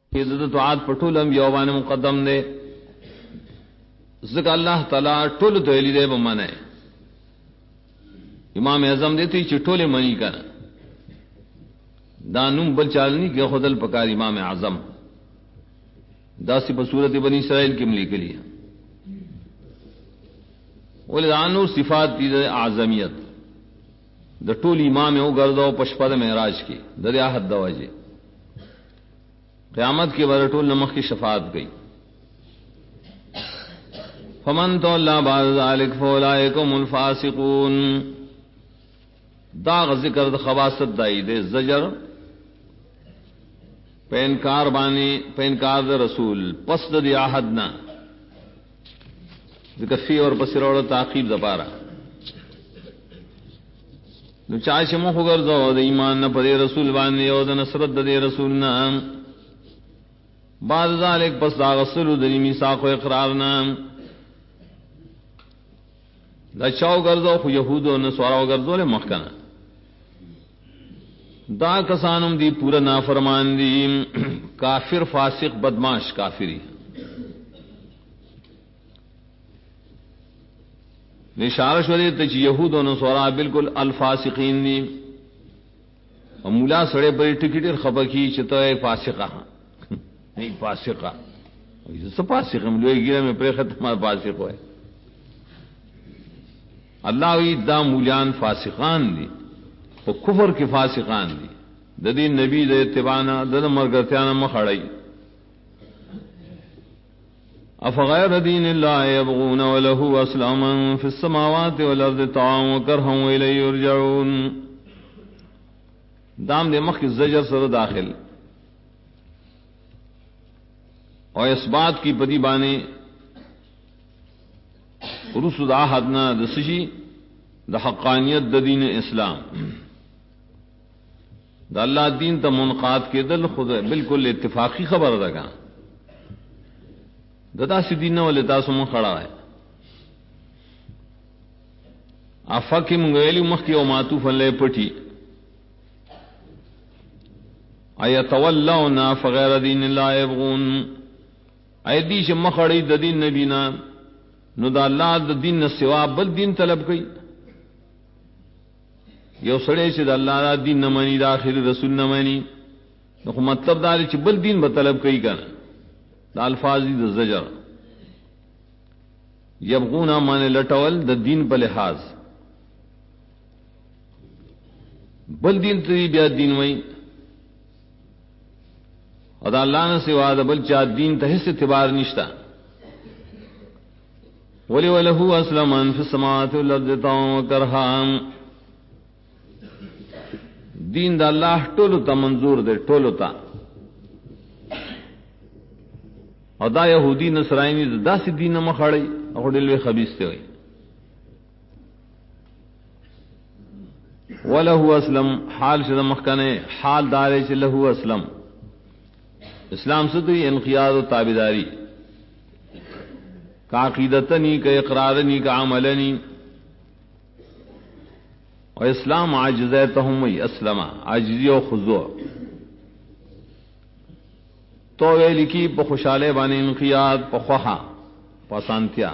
کہ طاعت پٹول انبیاء باندې مقدم دے ذکر اللہ تعالی ټول ته ویلي دی بمنه امام اعظم دیتی چې ټول منی کنه دانوم بل چالنی کې خودل پکار امام اعظم داسی په صورت بنی اسرائیل کې ملي کلی ولدانو صفات دي اعظمیت د ټول امام یو ګرځاو پشپد معراج کې دریا حد دواجه قیامت کے بر ټول نمخ کی شفاعت گئی فمن تولى بعد ذلك فاولئك هم الفاسقون دا ذکر د خواصت دای دے زجر پینکار بانی پینکار د رسول پس د عہدنا ذکر فی اور بصیرہ تعقیب دپارا نو چاش مخ ګرځو د ایمان نه پر رسول باندې او د نصرت د رسول نه بعد ذلك پس دا غسلو دنی میثاق و اقرارنا دا چاو گرزو خو یہود و نصارا گرزو لے مخکنا دا کسانم دی پورا نافرمان دی کافر فاسق بدماش کافری نشارش ولی تچ یہود و نصارا بالکل الفاسقین دی اور مولا سڑے بڑی ٹکٹر خبر کی چتو ایک فاسقہ نہیں فاسقہ سب فاسق ہم لوگ گرہ میں پرے ختم فاسق ہوئے اللہ وی دا مولیان فاسقان دی و کفر کی فاسقان دی دا دین نبی دا اتبانا دا مرگرتیانا مخڑی افغیر دین اللہ یبغون ولہو اسلاما فی السماوات والارض طاعا وکرہا ویلی یرجعون دام دے مخ کی زجر سر داخل اور اس بات کی بدی بانے رسول آہدنا دسشی دا حقانیت دا دین اسلام دا اللہ دین تا منقاد کے دل خود بالکل اتفاقی خبر رکھا دا سی دین والے تاسم کھڑا ہے آفاقی منگویلی مخی و معطوف اللہ پٹھی ایتولونا فغیر دین اللہ یبغون ایدی چې مخړی د دین نبینا نو دا الله د دین نه سوا بل دین طلب کوي یو سړی چې د الله د دین نه مانی د اخر رسول نه مانی نو مطلب دا چې بل دین به طلب کوي کنه د الفاظ د زجر یبغون من لټول د دین په لحاظ بل دین ته بیا دین وای اور اللہ نے سوا بل چا دین تحس اعتبار نشتا ولی ولہو اسلم ان فی السماوات والارض طوعا وکرہا دین دا اللہ ټولو ته منظور دے ټولو ته اور دا یہودی نصرانی دا سی دین مخړی او ډلوی خبیث ته وي ولہو اسلم حال شد مخکنه حال دار چې لہو اسلم اسلام سے تو یہ انقیاد و تابداری کا عقیدتنی کا اقرارنی کا عملنی اور اسلام عاجزیتہم اسلم عاجزی و خضوع تو یہ لکھی پا خوشالے بانے انقیاد پا خواہا پا سانتیا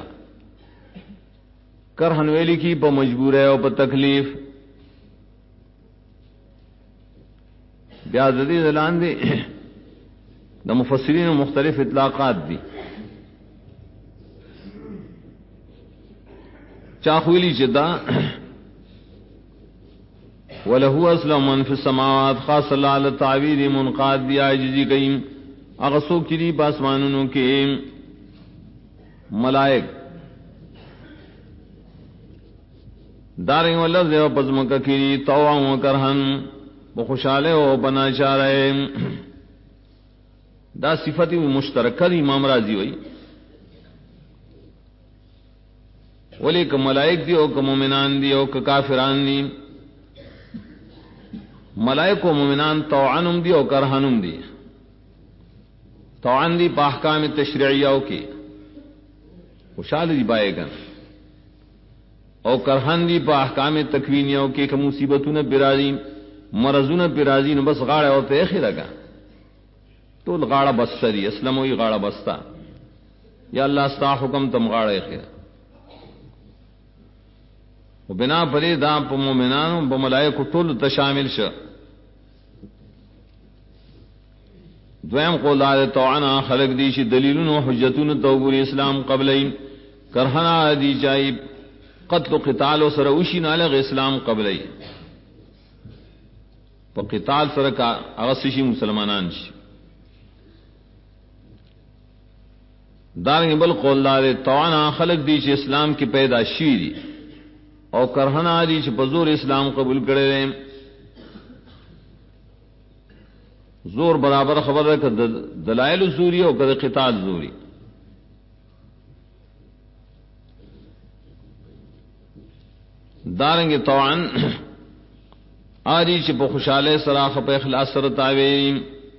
کرہن وی لکھی پا مجبور ہے و پا تکلیف بیازدی دلان دے دا مفسرین مختلف اطلاقات دی چاخویلی چدا وَلَهُ أَسْلَمُ مَنْ فِي السَّمَاوَاتِ خاص اللہ علی تعویل منقاد دی عاجزی کئیم اغسو کری پاسمانونوں کے ملائک داریں واللفظ و پزمکہ کری طوعا و کرہن بخوشالے و بنا چارے دا صفتی مشترکہ دی امام راضی ہوئی ولی کہ ملائک دی او کہ مومنان دی او کہ کافران دی ملائک و مومنان طوعنم دی او کرہنم دی طوعن دی پا احکام تشریعیہ کی خوشحال دی بائے گن او کرہن دی پا احکام تکوینیہ کی کہ مصیبتون پیرازی مرضون پیرازی نو بس غاڑے اور تیخی لگا ټول غاړه بستری اسلام وی غاړه بستا یا الله ستا حکم تم غاړه خیر و بنا پرې دا په مؤمنانو په ملائکه ټول ته شامل شه. دویم قول دا توعنا خلق دی شي دلیلون و حجتون توغور اسلام قبلین کرہنا دی چای قتل و قتال و سر اوشی نالغ اسلام قبلی پا قتال سر کا اغسشی مسلمانان شی. دارنگی بل قول دار توعنا خلق دی چی اسلام کی پیداشی دی او کرہنا دی چی پزور اسلام قبول کرے رہے زور برابر خبر ہے کہ دلائل زوری اور کہ قتال زوری. دارنگی طوعن آری چی پا خوشحالے سراخ پا اخلاص سرطاوی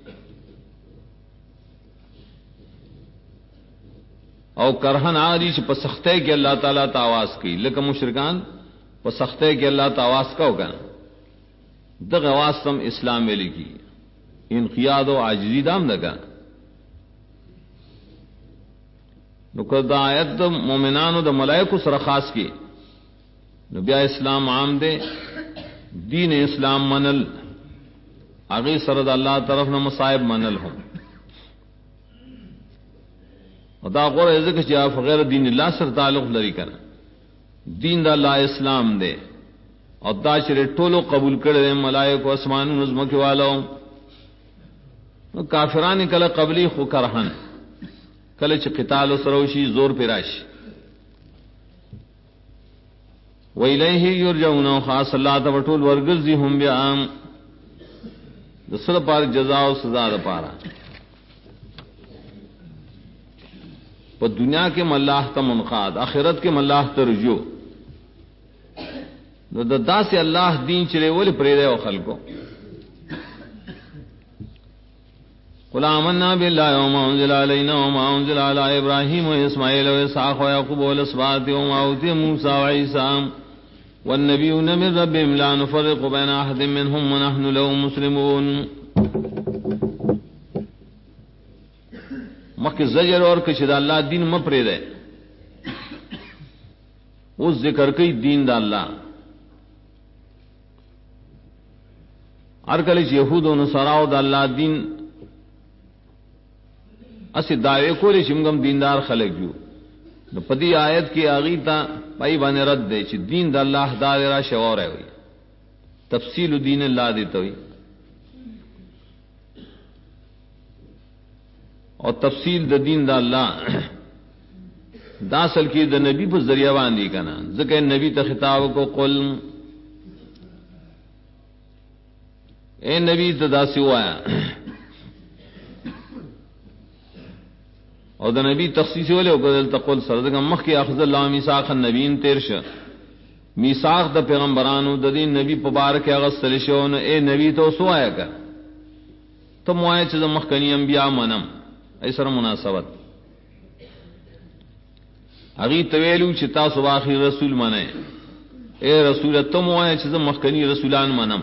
او کرہن آری چی پا سختے کی اللہ تعالیٰ تاواز کی لکہ مشرکان پا سختے کی اللہ تاواز کا ہوگا دغ آواز تم اسلام میں لکی انقیاد و عاجزی دام دکا نکر دا آیت دا مومنان و دا ملائکو سر خاص کی نبیا اسلام عام دے دین اسلام منل آگے سرد اللہ طرف نہ مصائب منل ہوں دا غور ذکر چاہ غیر دین اللہ سر تعلق لری کرنا دین دا اللہ اسلام دے اور دا چرے ٹولو قبول کرے ملائک و اسمان نظم کے والوں کافران کل قبلی خو کرہن کل چ قتال و سروشی زور پیراش وَإِلَيْهِ يُرْجَعُونَ خاص اللہ تبٹول ورگزی ہم بیام دسل پار جزا و سزا دا پارا پا دنیا کے ملاح تا منقاد آخرت کے ملاح تا رجوع دا سے اللہ دین چلے ولی پریدے و خلقو قل آمنا باللہ وما انزل علینا وما انزل علی ابراہیم و اسماعیل و اسحاق و یعقوب و الاسباط وما اوتی موسیٰ و عیسیٰ والنبیون من ربهم لا نفرق بین احد منهم ونحن له مسلمون. مکہ زجر اور کچھ دا اللہ دین مپرے دے اس ذکر کئی دین دا اللہ ارکلچ یہود و نصاراء دا اللہ دین اسی دعوے کو لے چمگم دیندار خلق جو پدی آیت کی آغی تا پائی بانے رد دے چی دین دا اللہ دا را شوار ہے ہوئی تفصیل دین اللہ دیتا ہوئی اور تفصیل دا دین دا اللہ دا اصل کی دا نبی پر ذریعہ باندھی کنا ذکر نبی تا خطاب کو قل اے نبی تا دا سوایا اور دا نبی تخصیص والے او قدل تقول سردگا مخ کی اخذ اللہ میثاق النبیین تیرش میثاق دا پیغمبرانو دا دین نبی پبارک اغسط سلشون اے نبی تو سو آیا کر تم آئے چیز مخ کنی انبیاء منم ایسر مناسبت اگی طویلو چتا سواخی رسول منے اے رسول تم آئے چیز مخ کنی رسولان منم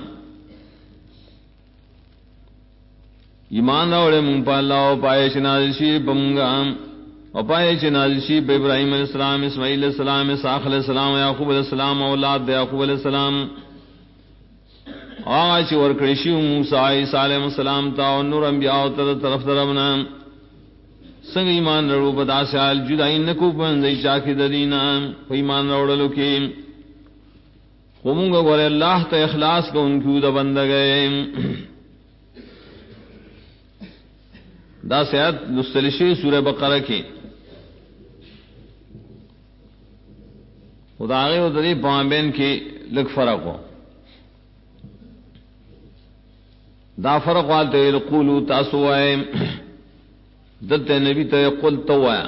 ایمان راوڑے مونگ پا اللہ و پائے چھ نازل شی بمونگا و پائے چھ نازل شی با ابراہیم علیہ السلام اسماعیل علیہ السلام اسحاق علیہ السلام یعقوب علیہ السلام اولاد دا یعقوب علیہ السلام آغا چھ ورکڑشی موسیٰ عیسیٰ علیہ السلام تا و نور انبیاء تر طرف دربنا سنگ ایمان رو بدا سیال جدائی نکو پنزی چاکی ددینا و ایمان روڑلو کی خمونگا گوڑے اللہ تا اخلاص کو ان کیو دا بندہ گئے دا سیاد نستلشی سورہ بقرہ کی خدا آگے و دری پامبین کی لگ فرق ہو دا فرق والتے لقولو تاسو آئے دلتے نبی تے قل تو آیا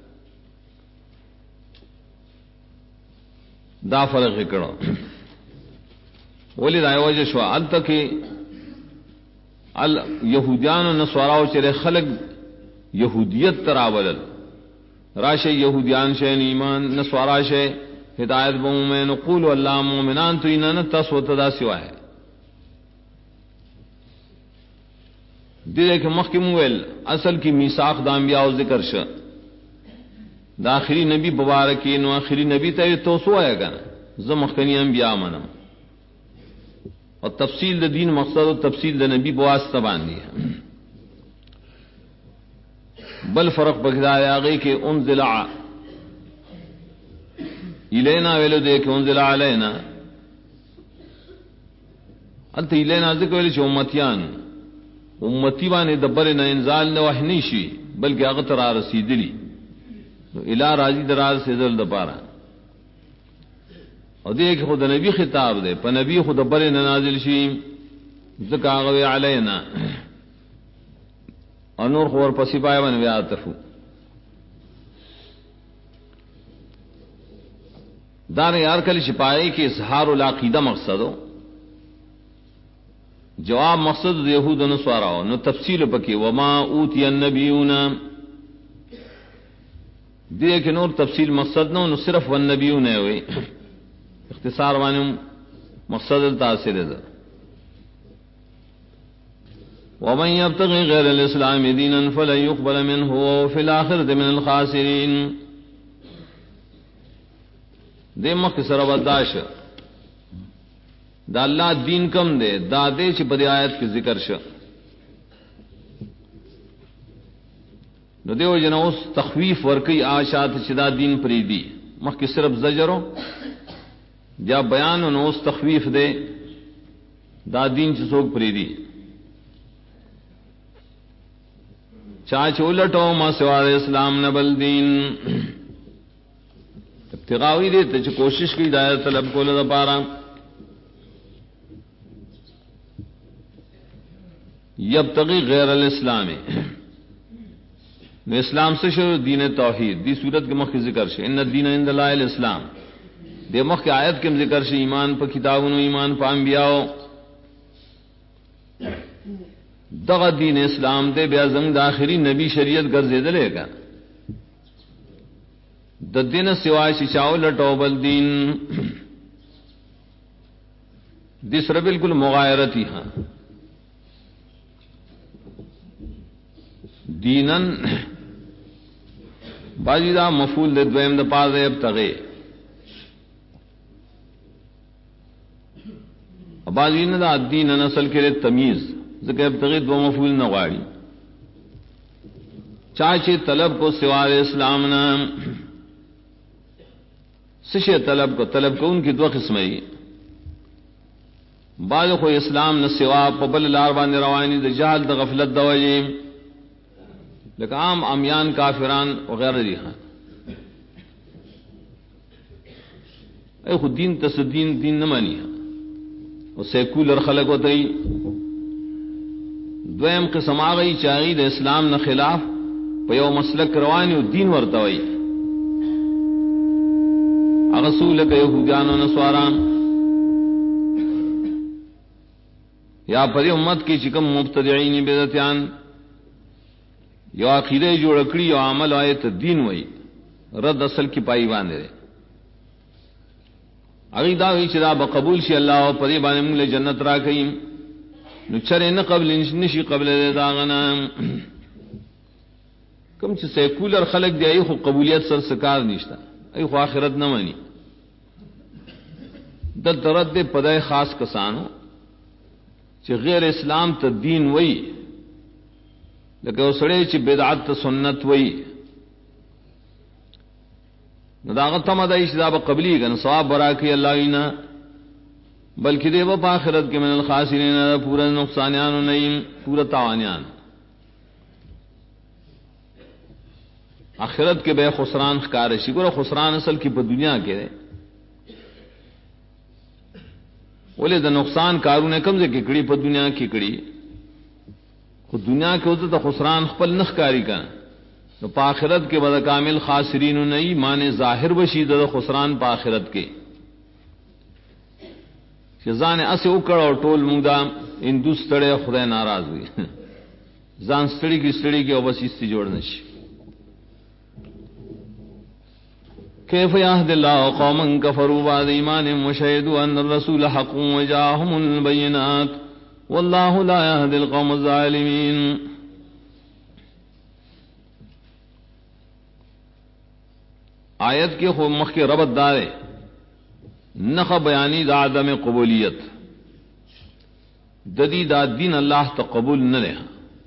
دا فرق کرو ولی دائی وجہ شوا علتا کی یہودیان و نصاراء چرے خلق یہودیت تراولل راشے یہودیان شین ایمان نصاراء شے ہدایت بمومن قول اللہ مومنان تو انہاں تسو تدا سوا ہے دے کہ مخ کی مویل اصل کی میثاق دا انبیاء و ذکر ش دا آخری نبی مبارکی نو آخری نبی تے تو سو آئے گا زم مخکنی انبیاء منم اور تفصیل دا دین مقصد و تفصیل دا نبی بواسطہ باندھی ہے. بل فرق بغداد آگئی کہ انزل الینا ویلو دے کہ انزل علینا انت الینا ذکر ویلو چھ امتی بانے دبر نہ انزال نہ وحی نہیں شوی بلکہ اغتر رسیدلی الہ راضی دراز سے ذل دپارا اور دیکھ خود نبی خطاب دے پا نبی خود بر نہ نازل شی ذکا غوی علینا اور نور خور پسی پائے بن ویاتفو دار یار کل شپائے کہ اظہار العقیدہ مقصد ہو جواب مقصد یہود و نصارا ہو نو تفصیل پکی وما اوتی النبیون دے کہ نور تفصیل مقصد نو صرف والنبیون ہے ہوئی اختصار وانی مقصد التاثر ہے. ومن يبتغي غير الاسلام دينا فلن يقبل منه وهو في الاخره من الخاسرين دے مختصر بداش دا اللہ دین کم دے دا دے چ بدی آیت کے ذکر ش نو دیو جنوس تخویف ورکی آشات چدا دین پریدی مخ کی صرف زجرو یا بیان نو اس تخویف دے دا دین چ سوک پریدی چاچ الٹو ما سوا اسلام نبل دین ابتغاوی دے تے کوشش کی ہدایت طلب کو لدا پارا یبتغی غیر الاسلام اسلام سے شروع دین توحید دی صورت کے مخ ذکر سے ان الدین عند اللہ الاسلام دے مخ کی آیت کے ذکر سے ایمان پا کتابوں ایمان پا انبیاء دغ دین اسلام دے بیا زنگ داخری نبی شریعت گرزے دلے گا د دین سوائے شچاو لٹو بل دین دوسرا بالکل مغایرتی ہاں دینن باجی دا مفعول دے دویم دا پار دے ابتغی باجی نے دا دین اصل کے لئے تمیز ذکر ابتغی دو مفعول نغاڑی چاچے طلب کو سوار اسلام نام سشے طلب کو ان کی دو قسمیں بعض کو اسلام نہ سوا پبل لاربان روانی دا جہل دا غفلت دا وجہ لیکن عام امیان کافران وغیرہ دیکھا اے خود دین تصدین دین نہ مانی ہے اور سیکولر خلق ہوتا ہی دویم قسم آگئی چاہی دا اسلام نہ خلاف پیو مسلک روانی و دین ورتوئی اغسول کا یہودیان و نسواران یا پری امت کی چکم مبتدعین بدعتیان یو عقیدہ جوڑ کڑی یو عمل آیت دین وئی رد اصل کی پائی باندھے عقیدہ ہوئی چدا بقبول شی اللہ و پری بانے منگلے جنت را کئیم نچرے نہ قبل نشی قبل دے داغنا کم چھ سیکولر خلق دے ای خو قبولیت سر سکار نشتا ای خو آخرت نہ مانی دل ترد دے پدائے خاص کسانو چھ غیر اسلام تا دین وئی لیکن اسڑے چھ بدعت تا سنت وئی نداغت مدائی شداب قبلی گن صواب براکی اللہ اینا بلکہ دے با آخرت کے من الخاسرین پورا نقصانیان و نئیم پورا تاوانیان آخرت کے بے خسران خکارشی گورا خسران اصل کی پا دنیا کے دے بولے دا نقصان کارون کم سے ککڑی پا دنیا ککڑی خود دنیا کے ہوتا تا خسران خپل نخ کاری کا تو پا آخرت کے بدا کامل خاسرین نئی مانے ظاہر بشی دا خسران پا آخرت کے زان اسے اکڑ اور ٹول مودا اندوس تڑے خدای ناراض ہوئی زان ستڑی کی اور بس اس سے جوڑنش کیف یہد اللہ قوما کفروا بعد ایمانهم وشهدوا ان الرسول حق وجاءهم البینات واللہ لا يهدي القوم الظالمین. آیت کے خو مخ کے ربط دارے نخ بیانی دا عدم قبولیت ددی دا دین اللہ تا قبول نہ لے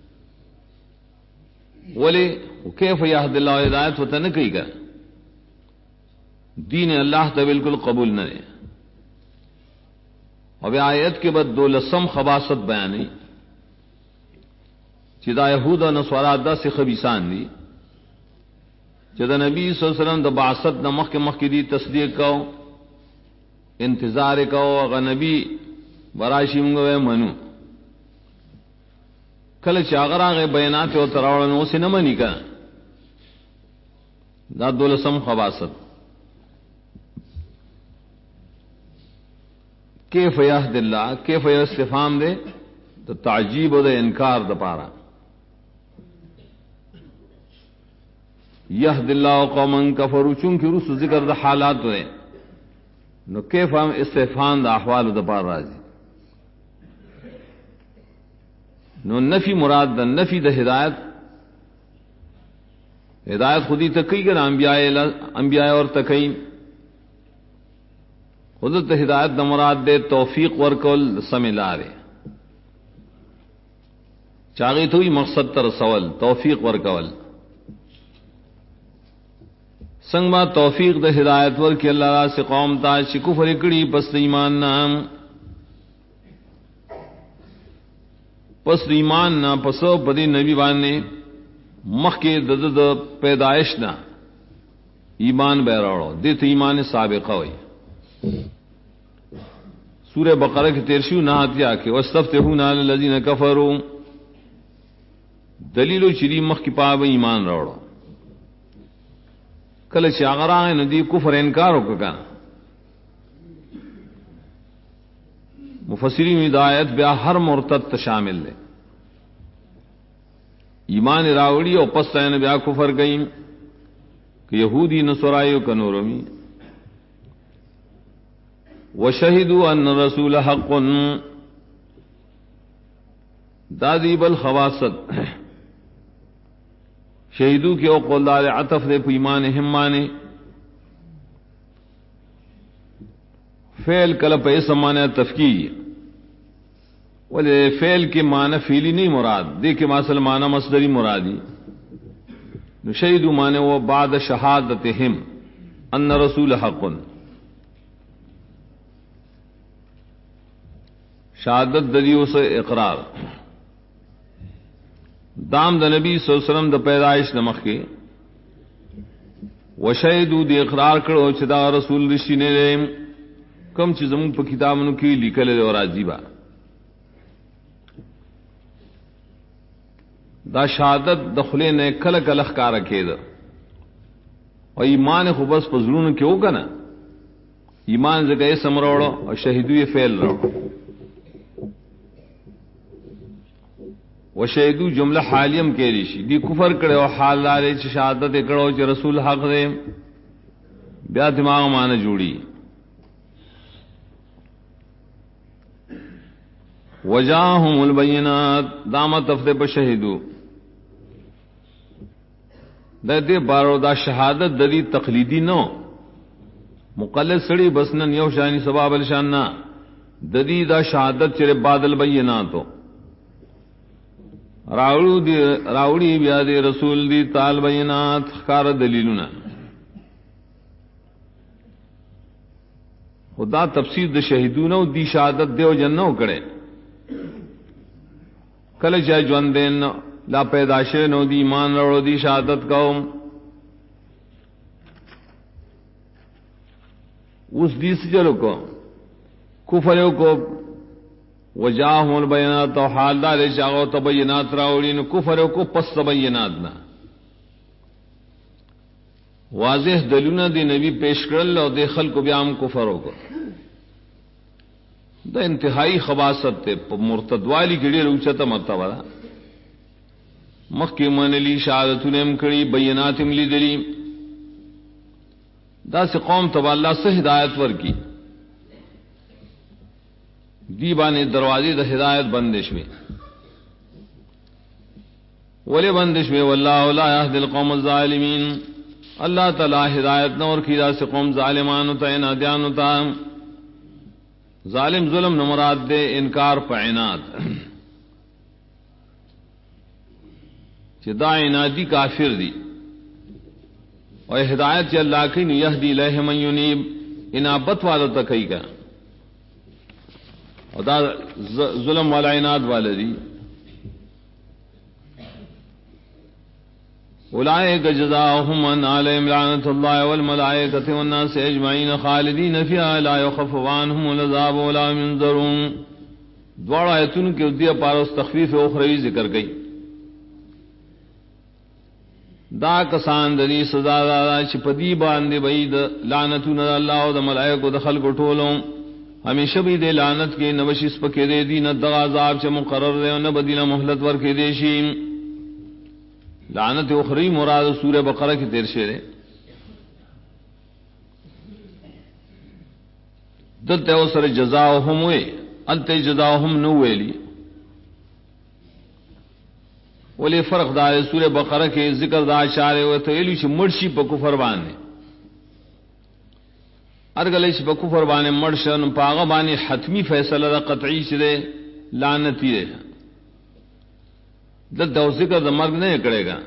ولی کیف یہد اللہ ہدایت ہوتا نہ کئی کر دین اللہ تا بالکل قبول نہ لے. اب آیت کے بعد 12 خباست بیانی چدا یہود و نصارا دا سے خبیثان دی جدا نبی صلی اللہ علیہ وسلم دا بعثت دا مخ کی دی تصدیق کو انتظار کو اگر نبی براشی منگوے منو کل چاگر آگے بیانات و تراوڑن اسے نہ منی کا دا 12 خباست. کیف یہد اللہ کیف استفہام دے تو تعجیب و دے انکار دا پارا یہد اللہ قوما کفروا چونکہ رس ذکر دا حالات دے نو کیف ہم استفہام دا احوال دا پار راضی نو نفی مراد دا نفی دا ہدایت ہدایت خودی تکی گر انبیاء اور تکی حضرت ہدایت دا مراد دے توفیق ورکول سملارے چاگی توی مقصد تر سول توفیق ورکول سنگ با توفیق دا ہدایت ورکی اللہ را سے قوم تا چی کفر کڑی پس ایمان نام پس ایمان نا پسو پدی نبی بانے مخ کے دد پیدائش نا ایمان بیراڑو دیت ایمان سابقہ ہوئی. سورہ بقرہ کی 13 نہاتیا کہ واستفتحون علی الذین کفروا دلیل چری مخ کی پاب ایمان راڑو کل چاغرا ندی کفر انکار ہو کا مفسرین ہدایت بیا ہر مرتد شامل ہے ایمان راوڑی اور پستین بیا کفر گئیم کہ یہودی نصرائیو کنورمی وشہدوا ان رسول حق دادی بالخواست شہیدو کے اوقل دار عطف دے پیمان ہمانے فعل کلپ ایسا معنی تفکی ولی فعل کے معنی فیلی نہیں مراد دے کے ماسل معنی مصدری مرادی شہیدو معنی وہ بعد شہادتہم ان رسول حق شہادت دلیو سے اقرار دام دا نبی صلی اللہ علیہ وسلم دا پیدائش نمخ کے وشہدو دی اقرار کرو چدا رسول رشی نے ریم کم چیزم پا کتابنو کی لکل دے اور عجیبا دا شہادت دخلے نے کلک الخ کا رکھے دا اور ایمان خوبس پزرون کیوں کا نا ایمان زگئے سمروڑو اور شہیدو یہ فعل رو وشہدو جملہ حالیم کے ریشی دی کفر کرے و حال دارے چی شہادت کرو چی رسول حق دے بیا دماغ مانا جوڑی وجاہم البینات دامت تفتے پر شہدو دے بارو دا شہادت دری تقلیدی نو مقلد سڑی بسنن یو شانی سباب الشاننا دری دا شہادت چرے بعد البیناتو راوڑی بیا دے رسول دی تال بینات خار دلیلنا خدا تفسیر دا شہیدونو دی شہادت دیو جنو کرے کل چاہے جوان دین لا پیداشے نو دی ایمان روڑو دی شہادت کہو اس دی سے چلو کو کفریو کو وجاہم البینات و حال دارے چاہو تبینات راوڑی نو کفریو کو پس تبینات نا واضح دلونا دی نبی پیش کرل اور دے خلق بیام کفرو کو دا انتہائی خباست تے مرتدوالی گڑی روچتا مرتبہ دا مخی من لی شہادتون ام کری بینات ام لی دلی دا سے قوم تبا اللہ سے ہدایت ور کی دی باندې دروازې د ہدایت بندش میں ولی بندش میں واللہ لا یهدی القوم الظالمین اللہ تعالی ہدایت نور کی دا سے قوم ظالمان تا انادیان تا ظالم ظلم نہ مراد دے انکار پہ عناد دا عنادی کافر دی اور ہدایت چ اللہ کی یہدی الیہ من ینیب انابت والا تکئی کا اور دا ظلم والا عناد والا دی اولئک جزاؤہم ان علیہم لعنۃ اللہ والملائکۃ والناس اجمعین خالدین فیہا لا یخفف عنہم العذاب ولا هم ينظرون دوڑا ایتن کے دیا پارس تخفیف اخروی ذکر گئی دا کسان دنی سزا دا چپدی باندې بید لعنتون اللہ و دا ملائکو دخل کو ٹولوں ہمیشہ بھی دے لعنت کے نوشس پکے دے دی نہ دا عذاب چ مقرر دے نہ بدینا مہلت ور کے دیشی لعنت اخری مراد سورہ بقرہ کی تیر شعر دلتے او سر جزاؤہم ہوئے انتے جزاؤہم نو ویلی ولی فرق دار سورہ بقرہ کے ذکر دا اشارے ہوئے تو ایلو چھ مرشی پا کفر بانے ارگلے چھ پا کفر بانے مرشن پاغا بانے حتمی فیصلہ دا قطعی چھ دے لعنتی دے دلتا وہ ذکر دا مرگ نہیں کرے گا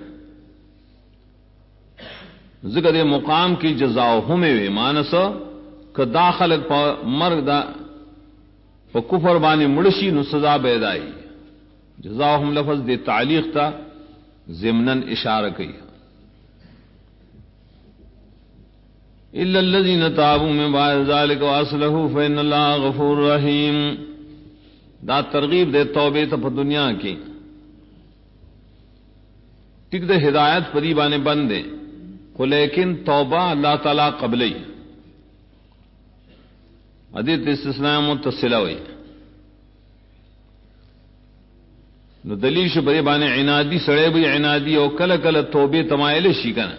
ذکر دے مقام کی جزاؤہم وے مانسا کہ داخل پا مرگ دا پا کفر بانے مرشی نو سزا بیدائی جزاؤہم لفظ دے تعلیق تا ضمناً اشارہ کی الا الذین تابوا من بعد ذلك واصلحوا فإن اللہ غفور رحیم دا ترغیب دے توبے تا پا دنیا کی ٹک دے ہدایت پری بانے بندے کو لیکن توبہ اللہ تعالی قبلی حدیث استثناء متصلہ ہوئی نو دلیل شو بری بانے عنادی سڑے بھی عنادی او کل کل توبے تمائل شی کنا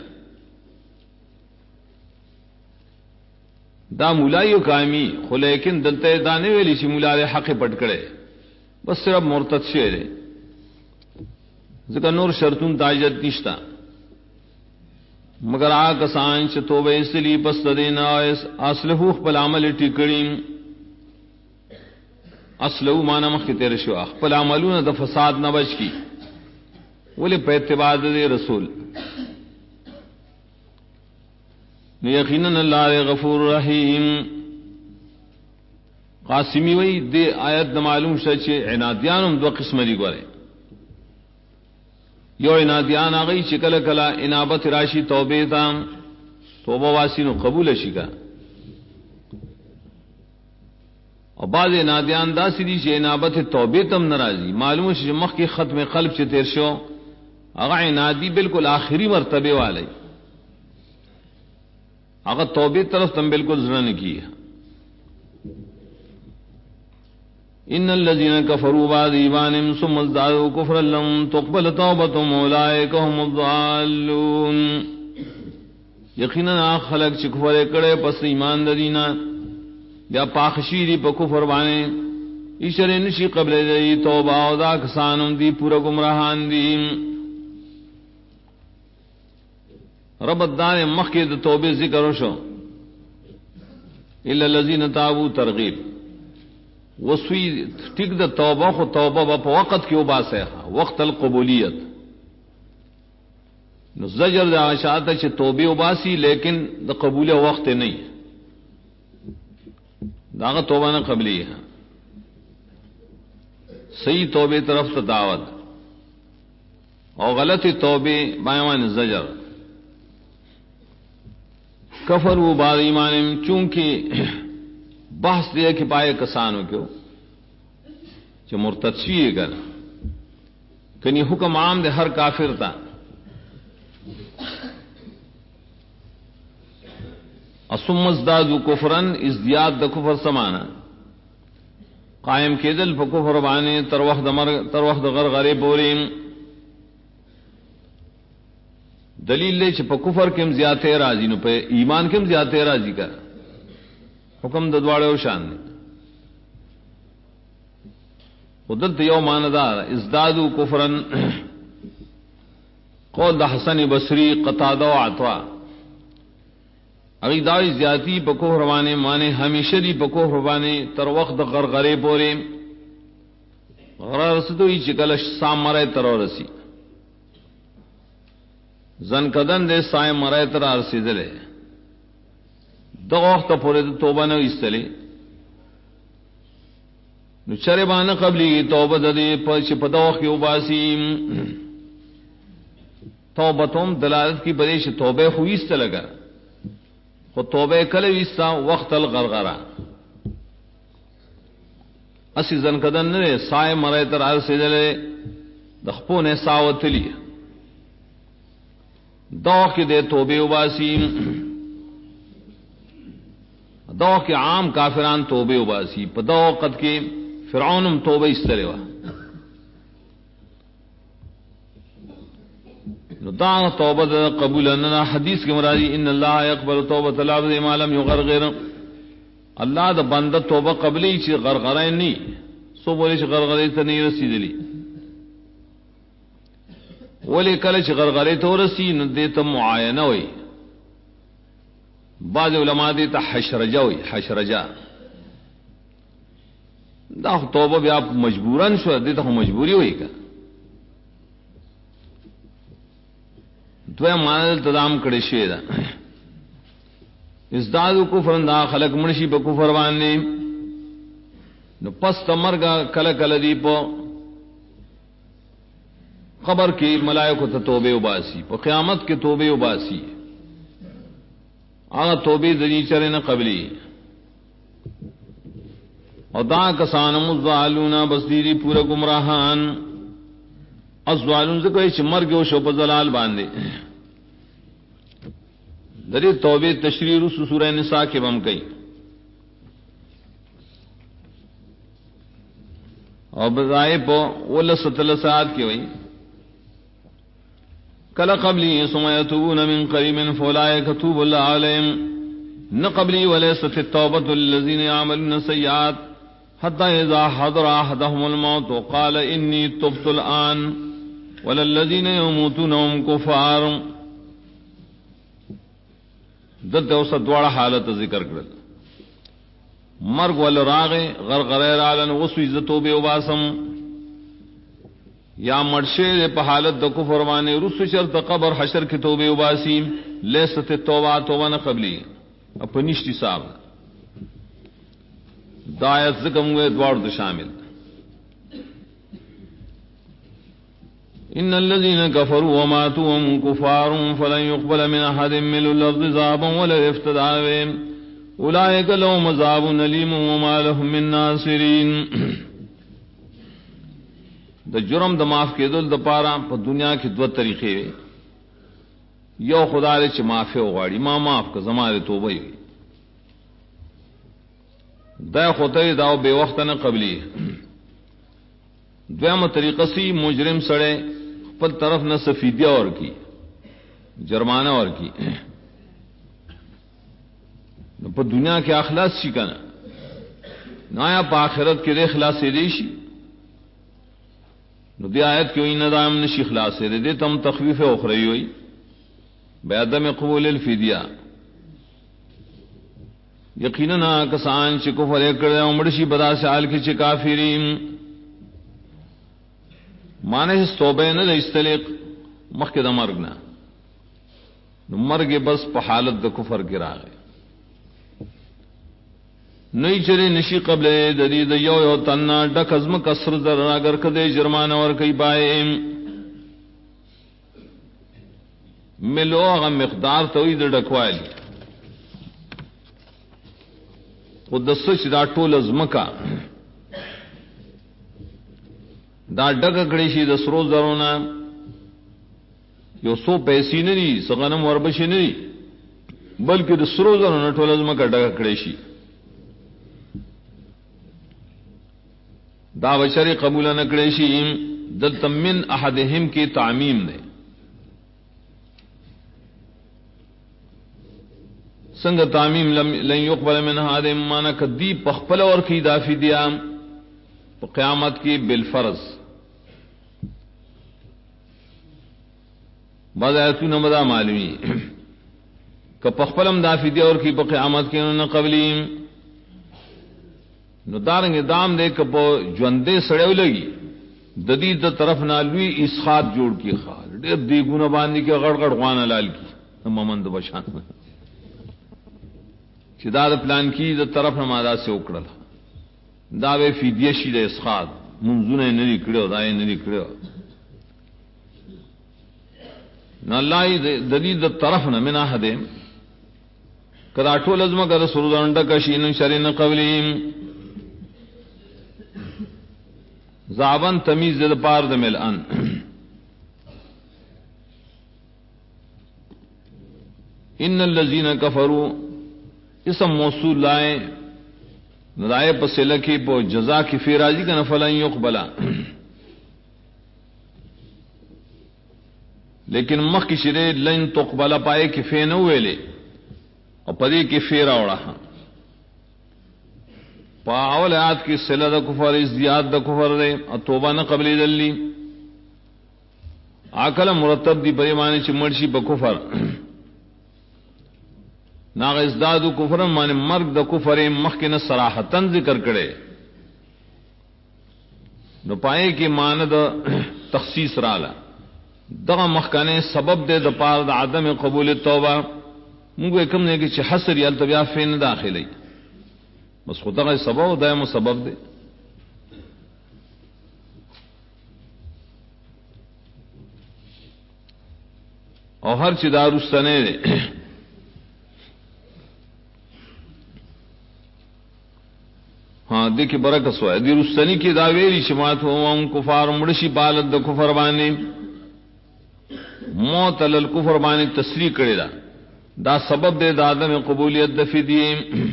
دا مولائیو کامی خو لیکن دلتے دانے ویلی چی مولائے حق پٹ کرے بس صرف مرتد شعرے ذکر نور شرطون تاجت نشتا مگر آکسان چھ توبہ اس لی پس دینا اصلحوخ پل عمل ٹکڑیم اصلحو مانا مخی تیر شو پل عملون دا فساد نہ بچ کی ولی پہ اتباع دے رسول یقیناً اللہ غفور رحیم قاسمی وی دے آیت دا معلوم شچ عنادیانم دو قسم دی گورے یو عنادیان آگئی چکل کلا انابت راشی توبے تام توبہ واسین قبول شکا اور بعض عنادیان دا سیدی چھ انابت توبے تم نرازی معلوم چھ مخ کی ختم قلب چھ تیر شو اگا عنادی بالکل آخری مرتبے والے اگر توبے طرف تم بالکل ذرن کی ان الذين كفروا بعد ایمانهم ثم ازدادوا كفرا لم تقبل توبتهم اولئك هم الضالون یقینا خلق چ کفر کڑے پس ایمان دینا یا پاخشی دی په کفر باندې ایشرے نشی قبل دی توبہ او دا کسانم دی پورا گمراہان دی رب دار مخی د توبه ذکر شو الا الذين تابوا ترغیب وسوی ٹک دا توبہ خو توبہ با وقت کیوں باسے وقت القبولیت نو زجر دا اشاعت چھ توبہ وباسی لیکن دا قبول وقت نہیں داغا توبہ نہ قبلی ہے صحیح توبہ طرف تا دعوت اور غلط توبہ بایوان زجر کفر و بعد ایمان چونکہ بحث دیا کہ پائے کسانوں کیوں جو مرتد شیئے گر کنی حکم عام دے ہر کافر تا اسم ازدادو کفرن ازدیاد دا کفر سمانا قائم کے دل پا کفر بانے تر وقت غرغرے بوریم دلیل لے چھ پا کفر کم زیادہ راضی نو پہ ایمان کم زیادہ راضی کا حکم ددواڑے و شان دے ودلت یوم ماندار ازدادوا کفرا قول دا حسن بصری قتادہ و عطا اگی داوی زیادتی پا کفر بانے مانے ہمیشہ دی پا کفر بانے تر وقت غرغرے پورے غرار رسدوئی چکلش سام مرے تر رسی زن کدن دے سائے مرے تر رسی دلے دو وقت پورے توبہ نو استلے نو چرے بانا قبلی توبہ دے پچ پدوخ کی اباسی توبتم دلالت کی بدیش توبہ ہوئی است لگا خو توبہ کل ویستا وقت الغرغرہ اسی زن کدن نے سائے مرے تر عرصے دلے دخپو نے ساوت لی دوخ کی دے توبہ اباسی دوخ کے عام کافران توبہ اباسی پا وقت کے فرعونم توبہ اس طرح وا دا توبہ قبول اننا حدیث کے مرادی ان اللہ یقبل توبۃ العبد ما لم یغرغر اللہ دا بندہ توبہ قبلی چ غرغرے نہیں سو بولے چ غرغرے تے نہیں رسیدلی ولی کله چ غرغرے تو رسی نو دیتا معاینہ ہوئی بعض علماء دیتا حشرجہ ہوئی حشرجہ دا توبہ بیا مجبوراً شو دیتا مجبوری ہوئی کا دوے معنی تدام کڑے شوی دا ازدادو کفرن دا خلق منشی پا کفر باندے نو پس تمرگا کل کل دی پا قبر کی ملائکو تا توبے اباسی پا قیامت کے توبے اباسی آغا توبے دنی چرے قبلی اور دا کسانم الظالون بس دیری پورا گمراہان الظالون سے کوئی چمر گو شو پا ضلال باندے دری توبے تشریح رسو سورہ نساء کے بم کئی اور بذائے پا ولستل ساعت کی ہوئی کل قبلی ثم یتوبون من قریب فاولئک یتوب اللہ علیہم نہ قبلی ولیست التوبۃ للذین یعملون السیئات حتی اذا حضر احدهم الموت قال انی تبت الآن وللذین یموتون هم کفار دلتے اسا دوڑا حالت ذکر کرل مرگ والراغ غرغریر آلن غسو عزتو بے وباسم یا مرشے پا حالت دا کفر وانے رسو شرط قبر حشر کی توبے اباسی لیست توبہ توبہ نہ قبلی اپا نشتی صاحب دایت ذکم ہوئے دوار دا شامل ان الذين كفروا وماتوا وهم كفار فلن يقبل من احد من الارض ذهبا ولا يفتدى بهم اولئك لهم عذاب اليم وما لهم من ناصرين دا جرم دا معاف کے دل دا پارا پا دنیا کی دو طریقے یو خدا لے چھ معافی غاڑی ما معاف کا زمان توبہ ہوئی دا خطے داو بے وقت نہ قبلی دویم طریقہ سی مجرم سڑے پل طرف نہ سفیدیہ اور کی جرمانہ اور کی پا دنیا کے اخلاص سی کنا نایا پا آخرت کے دے خلاص سے دیشی نو دی آیت کیوں ندام نشی خلاص سے دے تم تخویف اخروی ہوئی بعدم قبول الفدیہ یقیناً کسان چی کفر اکڑے امڑشی بدا سال کی چی کافرین مانے اس توبہ نہ استلیق مخک دا مرگنا مرگ بس پا حالت دا کفر گرا گئے نئی چرے نشی قبل ددی دا یو تننا ڈک ازم کسر در اگر کدے جرمان اور کئی بائے ملو اغا مقدار توی دا ڈکوالی خود دا سچ the tool ازمکا the ڈک کڑیشی the serve زرونا you so پیسی نری سغنم وربشی نری بلکہ دا سرو زرونا ٹول ازمکا ڈک کڑیشی دا بشر قبول نکڑیشی دلتا من احدہم کی تعمیم نے سنگ تعمیم لن یقبل من هذا مانا کدی پخپل اور کی دافی دیا قیامت کی بالفرض بعض آیتوں نمدہ معلومی کہ پخپلم دا فدیہ اور کی پا قیامت کی انہوں نے قبلیم نو دارنگ دام دے کہ پا جوندے سڑے لگی ددید دا طرف نالوی اسخات جوڑ کی خال دیر دیگونا باندی کے غڑ غڑ غوانا لال کی ممند بشان چی دا دا پلان کی دا طرف نمادا سے اکڑا دا بے فدیہ شی دا اسخات منزونے ندی کڑیو دائے ندی کڑیو نا اللہ ددید دا طرف نمنا حدیم کدا ټول ازما کدا سرودانډه کشین شرین قبلیم زابن تمیز د پار د ملان ان الذين كفروا اسم موصول لائے رائے پسلہ کی پو جزا کی فیراجی کا نفلا یقبلا لیکن مخ کی شرے لن تقبل پائے کہ فے نہ ویلے اور پدی کی فیرا اڑا پاول آیات کی صلہ دا کفر ازدیاد دا کفر دے اور توبہ نہ قبلی دلی آکل مرتب دی پریمانی چی مرشی با کفر ناغ ازدادو کفر مانے مرگ دا کفر مخکن صراحتاً ذکر کرے نو پائے کی ماند تخصیص رالا دغا مخکانے سبب دے دا پار دا عدم قبول توبہ منگو ایکم نے کہ حسر یا التبیا فین داخل ہے بس خدا کا سبب دائم و سبب دے اور ہر چدار استنے دے ہاں دیکھیں برکس ہوا ہے دیر استنی کی داویری شمات ہوا کفار مڑشی بالت دا کفر بانی موت علی الکفر بانی تصریح کرے دا سبب دے دادم قبولیت دفی دی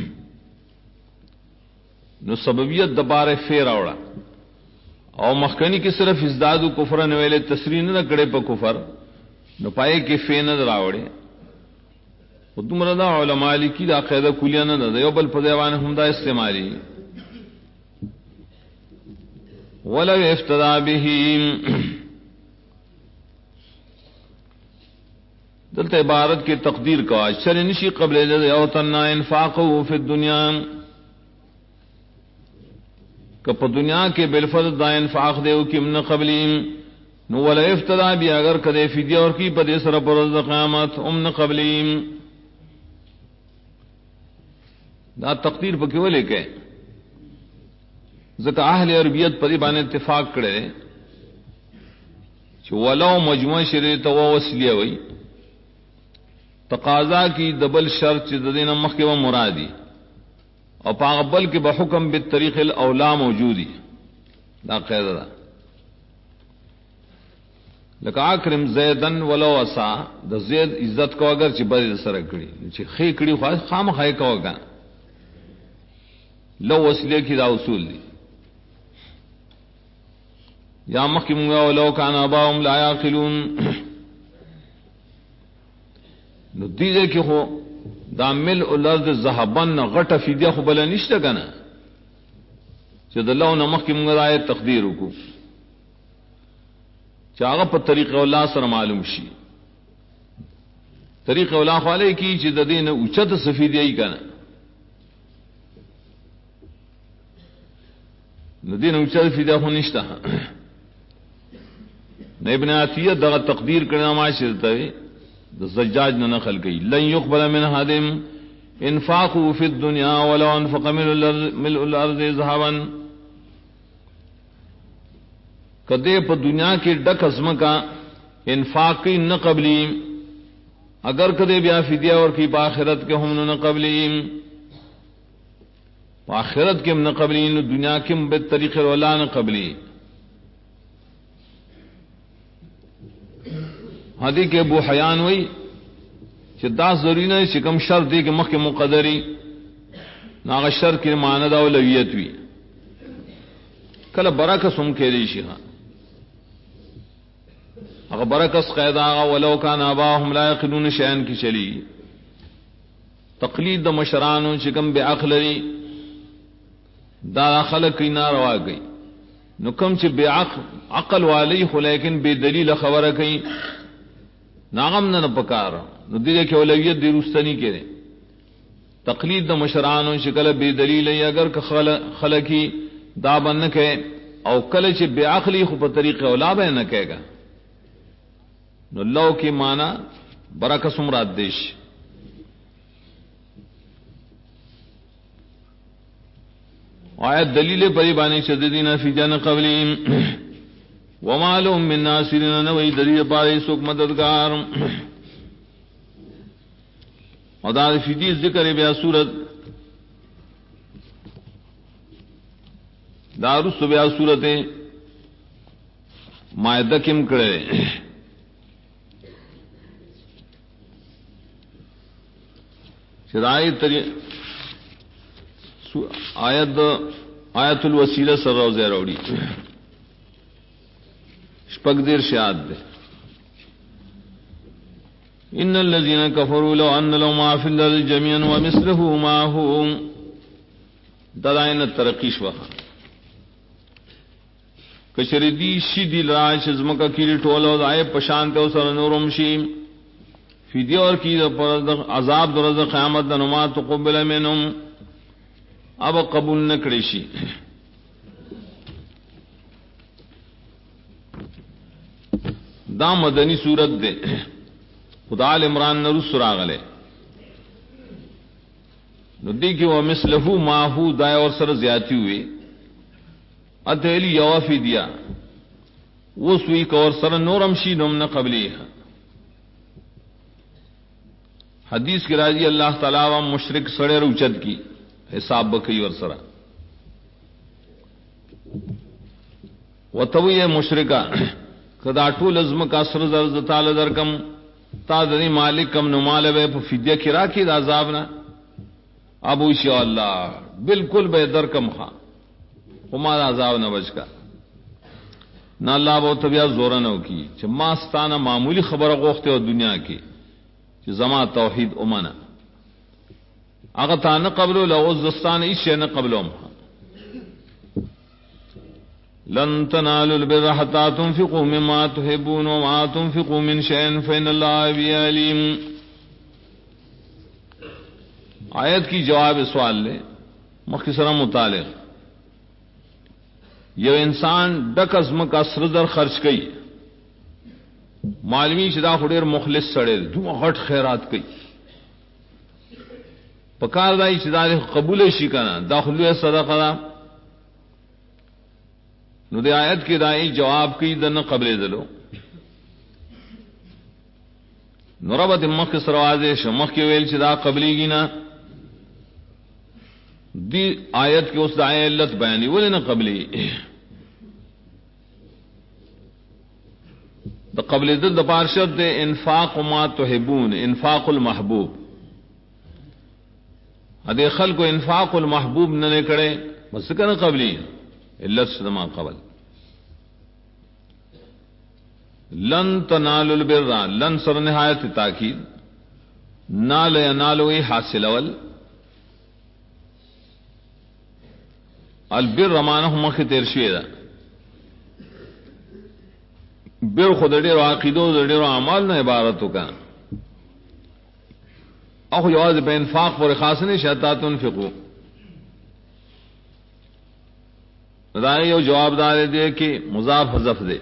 نو سببیت دبارے فیر اوڑا او مخکنی کی صرف ازدادو کفر نویلے تصریح نہ کڑے پا کفر نو پائے کی فی نہ راوڑے خودم ردا علماء کی دا قیدہ کلیہ نہ دا یو بل پدیوان ہم دا استعمالی ولو افتدا بہیم دلتا عبارت کی تقدیر کا شر نشی قبل یوتنا انفاقه فی الدنیا کہ پا دنیا کے بالفضل دا انفاق دیو کی من قبلیم نو ولا افتدا بھی اگر کدے فدیہ اور کی پدے سر پر روز قیامت امن قبلیم دا تقدیر پا کیوں لے کے ذکا اہل عربیت پدی بان اتفاق کرے چو ولو مجموع شریط و وسلیہ وئی تقاضا کی دبل شرط ددین مخ کے وہ مرادی اور پاغبل کے بحکم بالطریق الاولا موجودی دا قید دا لکا اکرم زیدن ولو اسا دا زید عزت کو اگر چی بد سر کڑی چی خی کڑی خام خای کو گا لو وسیلے کی دا اصول دی یا مخ کی منگا ولو کان اباهم لا یاقلون نو دیدے کہ خو دا مل الارض ذهبن غټ فدیہ خو بل نشته کنه چې د الله نمخ کې موږ آیت تقدیر وکړو چې هغه په طریق الله سره معلوم شي طریق الله خو علی کی چې د دین اوچت سفیدی ای کنه د دین اوچت فدیہ خو نشته نه ابن عطیہ دا تقدیر کړه ما شرطه زجاج نہ نقل کی لن يقبل من حدم انفاق فی الدنیا ولو انفق ملء الارض ذهبا کدے پر دنیا کی ڈک عظم کا انفاق کی نہ قبلی اگر کدے بیا فدیہ اور کی باخرت کے ہم نہ قبلی باخرت کے نہ قبلی دنیا کے بالطریق ولا نہ قبلی حدی کے ابو حیان ہوئی کہ دا ضروری نہ شکم شر دی کہ مخ کے مقدری ناغ شر کی ماند اولویت ہوئی کل برکس ہم کے دی شیخا اگر برکس قیدا ولو کان آباهم لا یقلون شیئن کی چلی تقلید دا مشرانو شکم بے عقلری دا خلق کی ناروا گئی نکم چ بے عقل والی خو لیکن بے دلیل خبر کہیں ناغم نہ پکار نو دیگه کہ اولویت دی رستنی کرے تقلید دا مشرانو شکل بے دلیل اگر خلقی دا بن کے او کل چ بے عقلی خو په طریقے اولا بہ نہ کہے گا نو لو کی معنی برکس مراد دیش آیت دلیل پری بانی شددین فی جان قبلیم وما لهم من ناصرین نوی دلیل پاری سوک مددگار اور دا فی ذکر بیا صورت دارس بیا صورت مائدہ کم کرے آیت الوسیلہ سر روزہ روڑی شپک دیر شاد دے ان الذين كفروا لو ان لهم ما في الارض جميعا ومثله معه دلائل الترقیش وہاں کشردی شدی راش ازمکا کیلی ٹولو دائے پشانتے و سر نورم شیم فیدی اور کی عذاب درز قیامت دنما تقبل منهم اب قبول نکڑیشی دا مدنی صورت دے خدا عمران نرس راغلے ندی کی وہ مثلہو ماہو دائے اور سر زیادتی ہوئی اتیلی یوافی دیا وہ سوئی کا اور سر نورمشی نمنا قبلی حدیث کی راضی اللہ تعالیٰ و مشرک سڑے روچد کی حساب بکی اور سرا و توی مشرکہ کدا ټول ازم کا سر زر تعالی درکم تا دنی مالک کم نمال بے فدیہ کرا کی عذاب نہ ابو شاء اللہ بالکل بے درکم خان ہمارا عذاب نہ بچ کا نہ اللہ وہ طبیعت زورہ نہ کی چماستانہ معمولی خبر غوختے ہو دنیا کی زما توحید امنا اغتا نہ قبل لغز دستان ایشے نہ قبلهم لن تنالوا البر حتى تنفقوا مما تحبون وما تنفقوا من شيء فإن الله به عليم آیت کی جواب سوال لے مختصرا متعلق یہ انسان ڈک ازم کا سردر خرچ کئی معلومی شدہ خدیر مخلص سڑے دو غٹ خیرات کئی پکار دائی شدہ قبول شکنا داخلو صدقہ دا نو دے آیت کی دائی جواب کی دن قبل دلو نو ربط مخ سروازے شمخ کی ویل شدہ قبلی گی نا دی آیت کی اس دائی علت بیانی ولی نا قبلی دا قبل دل دا پارشد دے انفاق ما تحبون انفاق المحبوب ادے خلق کو انفاق المحبوب نہ کرے بس کنا قبلی علت شدما قبل لن تنالوا البر لن سر نہایت تاکید نال ینالو حاصل اول البر معنی مخ ترشوی دا بر خود ډیر عقیدو ډیر اعمال نه عبارت وکا او یواز به انفاق پر خاص نه شتا تنفقو رائے جواب دار دے کہ مضاف حذف دے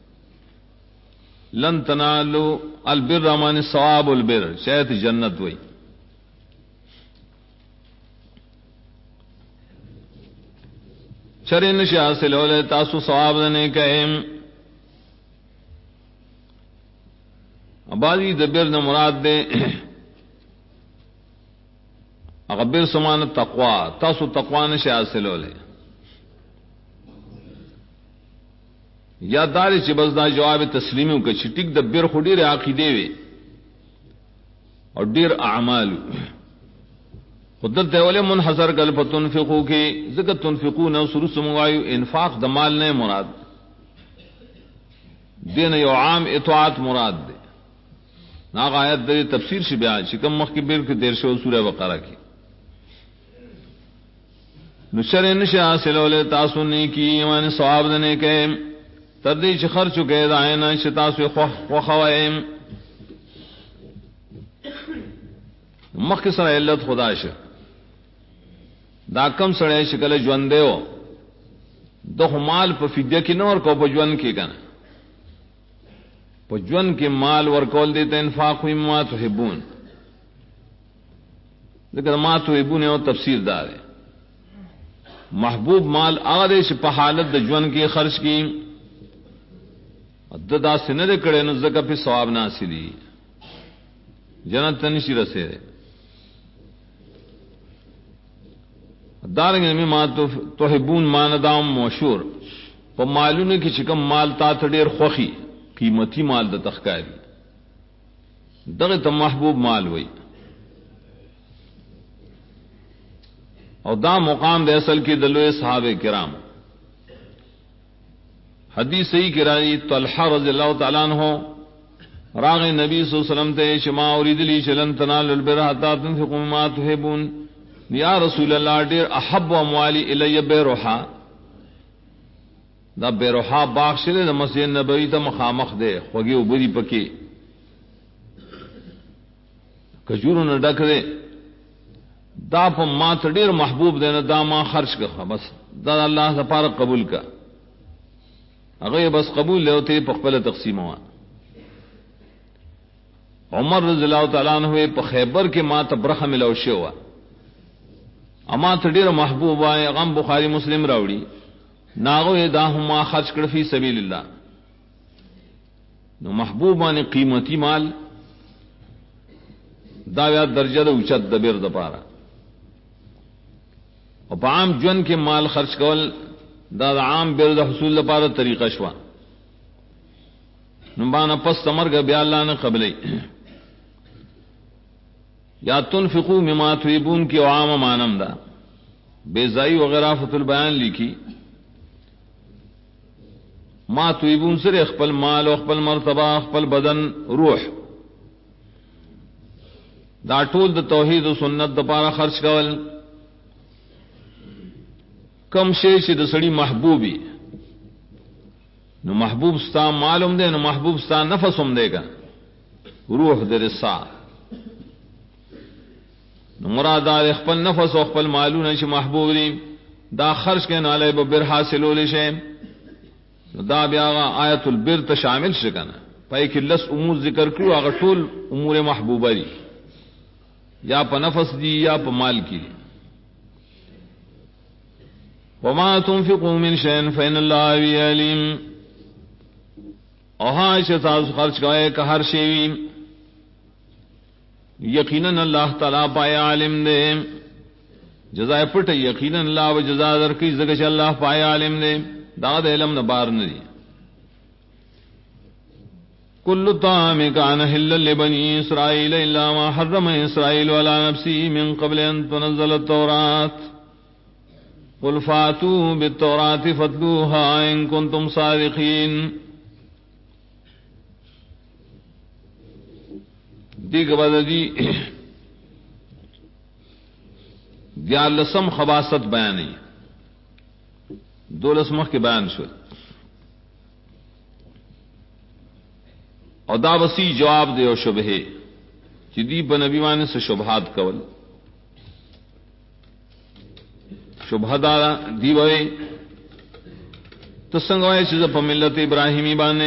لن تنالوا البر من ثواب البر شاید جنت وئی چرن سے حاصل ہو لے تاسو ثواب نے کہے ابادی دبر نہ مراد دے اغبر سمان تقوا تاسو تقوا نے حاصل ہو لے یا داری چی بس دا جواب تسلیمیوں کا چی ٹک دا بیر خو دیر عقیدے وے اور دیر اعمالو خودت تیولے منحصر کل پا تنفقو کے ذکر تنفقو نو سرس موایو انفاق دا مال نے مراد دین یو عام اطاعت مراد دے ناغ آیت دے تفسیر شی بیان شکم مخ کی بیر کے دیر شو سورہ بقرہ کی نشر نش حاصل ولے تاسو نیکی ایمان ثواب دنے کے تردی چ خرچ کے دائنا شتاسو خوخوائم مخ سره علت خدا شه دا کم سره شکل ژوند دیو دغه مال په فدیه کې نور کو په ژوند کې کنه په ژوند کې مال ورکول دي ته انفاق مما تحبون ذکر ما تحبون او تفسیر دار ہے محبوب مال هغه چې په حالت د ژوند کې خرج کی د داسې نه کړي نو زکه په ثواب نه حاصلي جنت ته نشي رسېږي دارنگ میں ما تحبون ماندام مشہور پا مالوں کی چکم مال تا تھڑیر خوخی قیمتی مال دا تخکاری دغت محبوب مال ہوئی اور دا مقام دے اصل کی دلوے صحابہ کرام حدیث صحیح کرانی طلحہ رضی اللہ تعالیٰ عنہ راغ نبی صلی اللہ علیہ وسلم تے شما اريد لی چلن تنال البر حتا تنفقوا ما تحبون یا رسول اللہ دیر احب اموالی الی بیروحا دا بیروحا باغ شده دا مسجد نبوی تا مخامخ دے خوگی و بری پکی کجورو ندک دے دا پا ما تا دیر محبوب دے دا ما خرچ کا بس دا اللہ تا پارک قبول کا اگر بس قبول لے ہوتے پخبل تقسیم ہوا عمر رضی اللہ تعالیٰ عنہ پا خیبر کے ما تا برخ ملوشے ہوا اما تډیر محبوب وای غم بخاری مسلم راوړي ناغو دا هم خرج کړ فی سبیل الله نو محبوب باندې قیمتي مال دا یا درجه د اوچت د بیر د پاره او په عام جون کې مال خرج کول دا عام بیر د حصول لپاره طریقه شو نو باندې پس تمرګ بیا الله نه قبلې یا تنفقو مما تحبون کی عام مانم دا بیزائی وغیرہ فتح البیان لکھی ما تحبون سر اخپل مال و اخپل مرتبہ اخپل بدن روح دا ټول د توحید و سنت د پارا خرچ کول کم شی چې د سړی محبوبي نو محبوب ستا معلوم دے نو محبوب ستا نفس هم دے گا روح در سا مراد خپل نفس او خپل مالونه چې محبوب دي دا خرج کین علی ببر حاصلول شي دا بیا آیت البر ته شامل شي کنه پای کې لس امور ذکر کړو هغه ټول امور محبوبه دي یا په نفس دي یا په مال کې وما تنفقوا من شيء فإن الله به عليم او ها چې تاسو خرج کوئ که هر شی یقیناً اللہ تعالیٰ پائے عالم دے جزائے پٹ یقیناً اللہ و جزا در کی زگش اللہ پائے عالم دے داد علم نبار ندی کل طعام کان حلا لبنی اسرائیل الا ما حرم اسرائیل علی نفسی من قبل ان تنزل التوراۃ قل فاتوا بالتوراۃ فاتلوها ان کنتم صادقین دیگ بدی دیالسم خباست بیانی دولسمخ کے بیان شد اور دا وسیع جواب دے او شبہے جدی بنبی مانے سے شبہات کول شبہ دارا دی بوئے تسنگوئے چیز پا ملت ابراہیمی بانے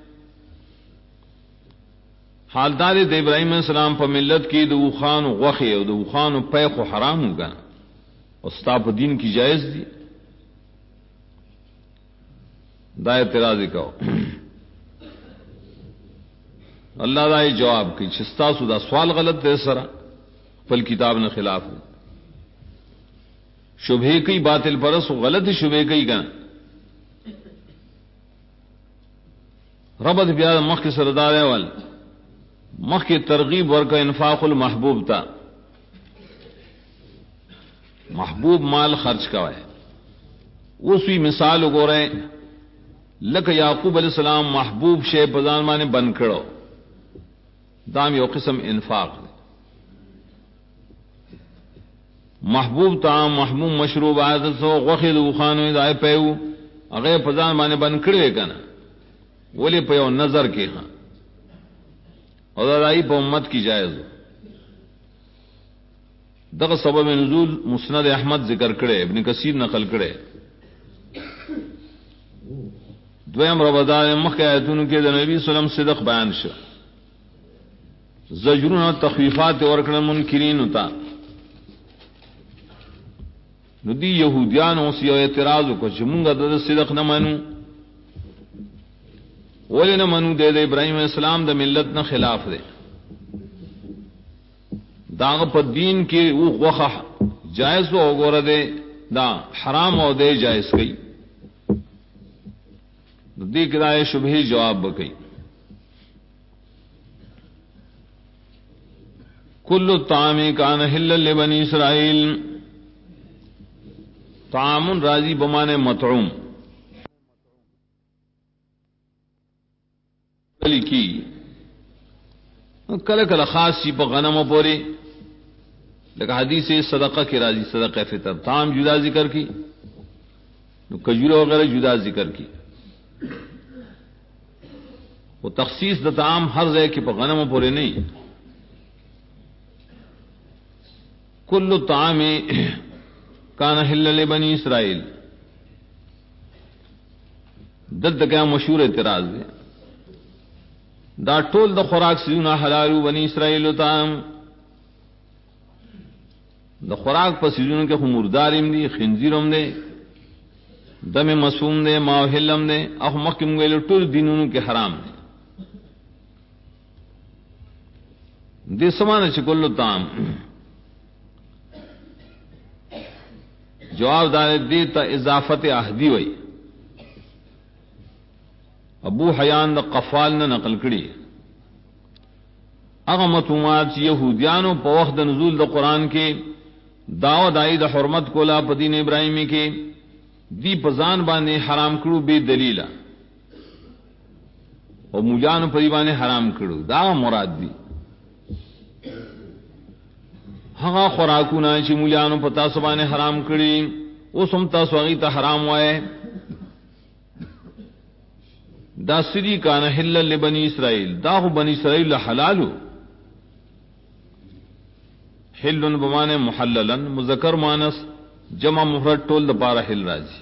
حالدار د ابراہیم علیہ السلام په ملت کې د وخان غوخه او د وخان پیخو حرام وګا او ستاپ دین کی جائز دي دا اعتراض وکاو اللہ دا جواب کی چستا سودا سوال غلط دے سرا فل کتاب نے خلاف شبہے کی باطل پرس غلط شبہے کی گا ربط بیا مخ کے سردار وال مخ کی ترغیب ور کا انفاق المحبوب تھا محبوب مال خرچ کا ہے اسی مثال گو رہے لک یعقوب علیہ السلام محبوب شے پزان مانے بن کھڑو دام یو قسم انفاق محبوب طعام محبوب مشروبات سو غخذ خانو دای پیو هغه پزان باندې بن کړی کنه ولی په نظر کې ها او دای په امت کی جائز دغه سبب نزول مسند احمد ذکر کړي ابن کثیر نقل کړي دویم ربدان مخکې آیتونو کې د نبی صلی الله علیه وسلم صدق بیان شو زجرون او تخفیفات ورکړه منکرین وتا نو دی یهودیان اوس یو اعتراض وکړ چې مونږ د صدق نه منو ولې نه منو د ابراهیم اسلام د ملت نه خلاف دی داغ په دین کې او غوخه جائز او غوړه دی دا حرام او دی جائز کړي نو دې کړه شبهه جواب وکړي کل الطعام کان حلل لبنی اسرائیل طعام راضی بمانے مطعوم کی کل کل خاص سی پا غنم پوری لیکن حدیث صدقہ کی راضی صدقہ فطر طعام جدا ذکر کی کجورا وغیرہ جدا ذکر کی وہ تخصیص دا طعام ہر ذے کی پا غنم پوری نہیں کل طعام کان حلل بنی اسرائیل دلتا کیا مشہور اعتراض ہے دا ټول د خوراک سيزونه حلال بنی اسرائیل ته د خوراک په سيزونو کې خمرداریم دي خنزیرم دي دم مسوم دي ماحلم دي او مکم ویل ټول دینونو کې حرام دي دې سمانه چې کله تام جواب دار دیتا اضافت عہدی وئی ابو حیان دا قفال نے نقل کری اغا مطموعات یہودیانو پا وقت نزول دا قرآن کے دعوت آئی دا حرمت کولا پا دین ابراہیمی کے دی پزان بانے حرام کرو بے دلیلا اور مجانو پا دی بانے حرام کرو دا مراد دی ہاں خوراکونا چی مولیانو پتا سبانے حرام کری او سمتا سواغی تا حرام وائے دا سری کانا حلل لبنی اسرائیل دا خو بنی اسرائیل حلالو حلن بمانے محللن مذکر مانس جمع مفرد ٹول دا پارا حل راجی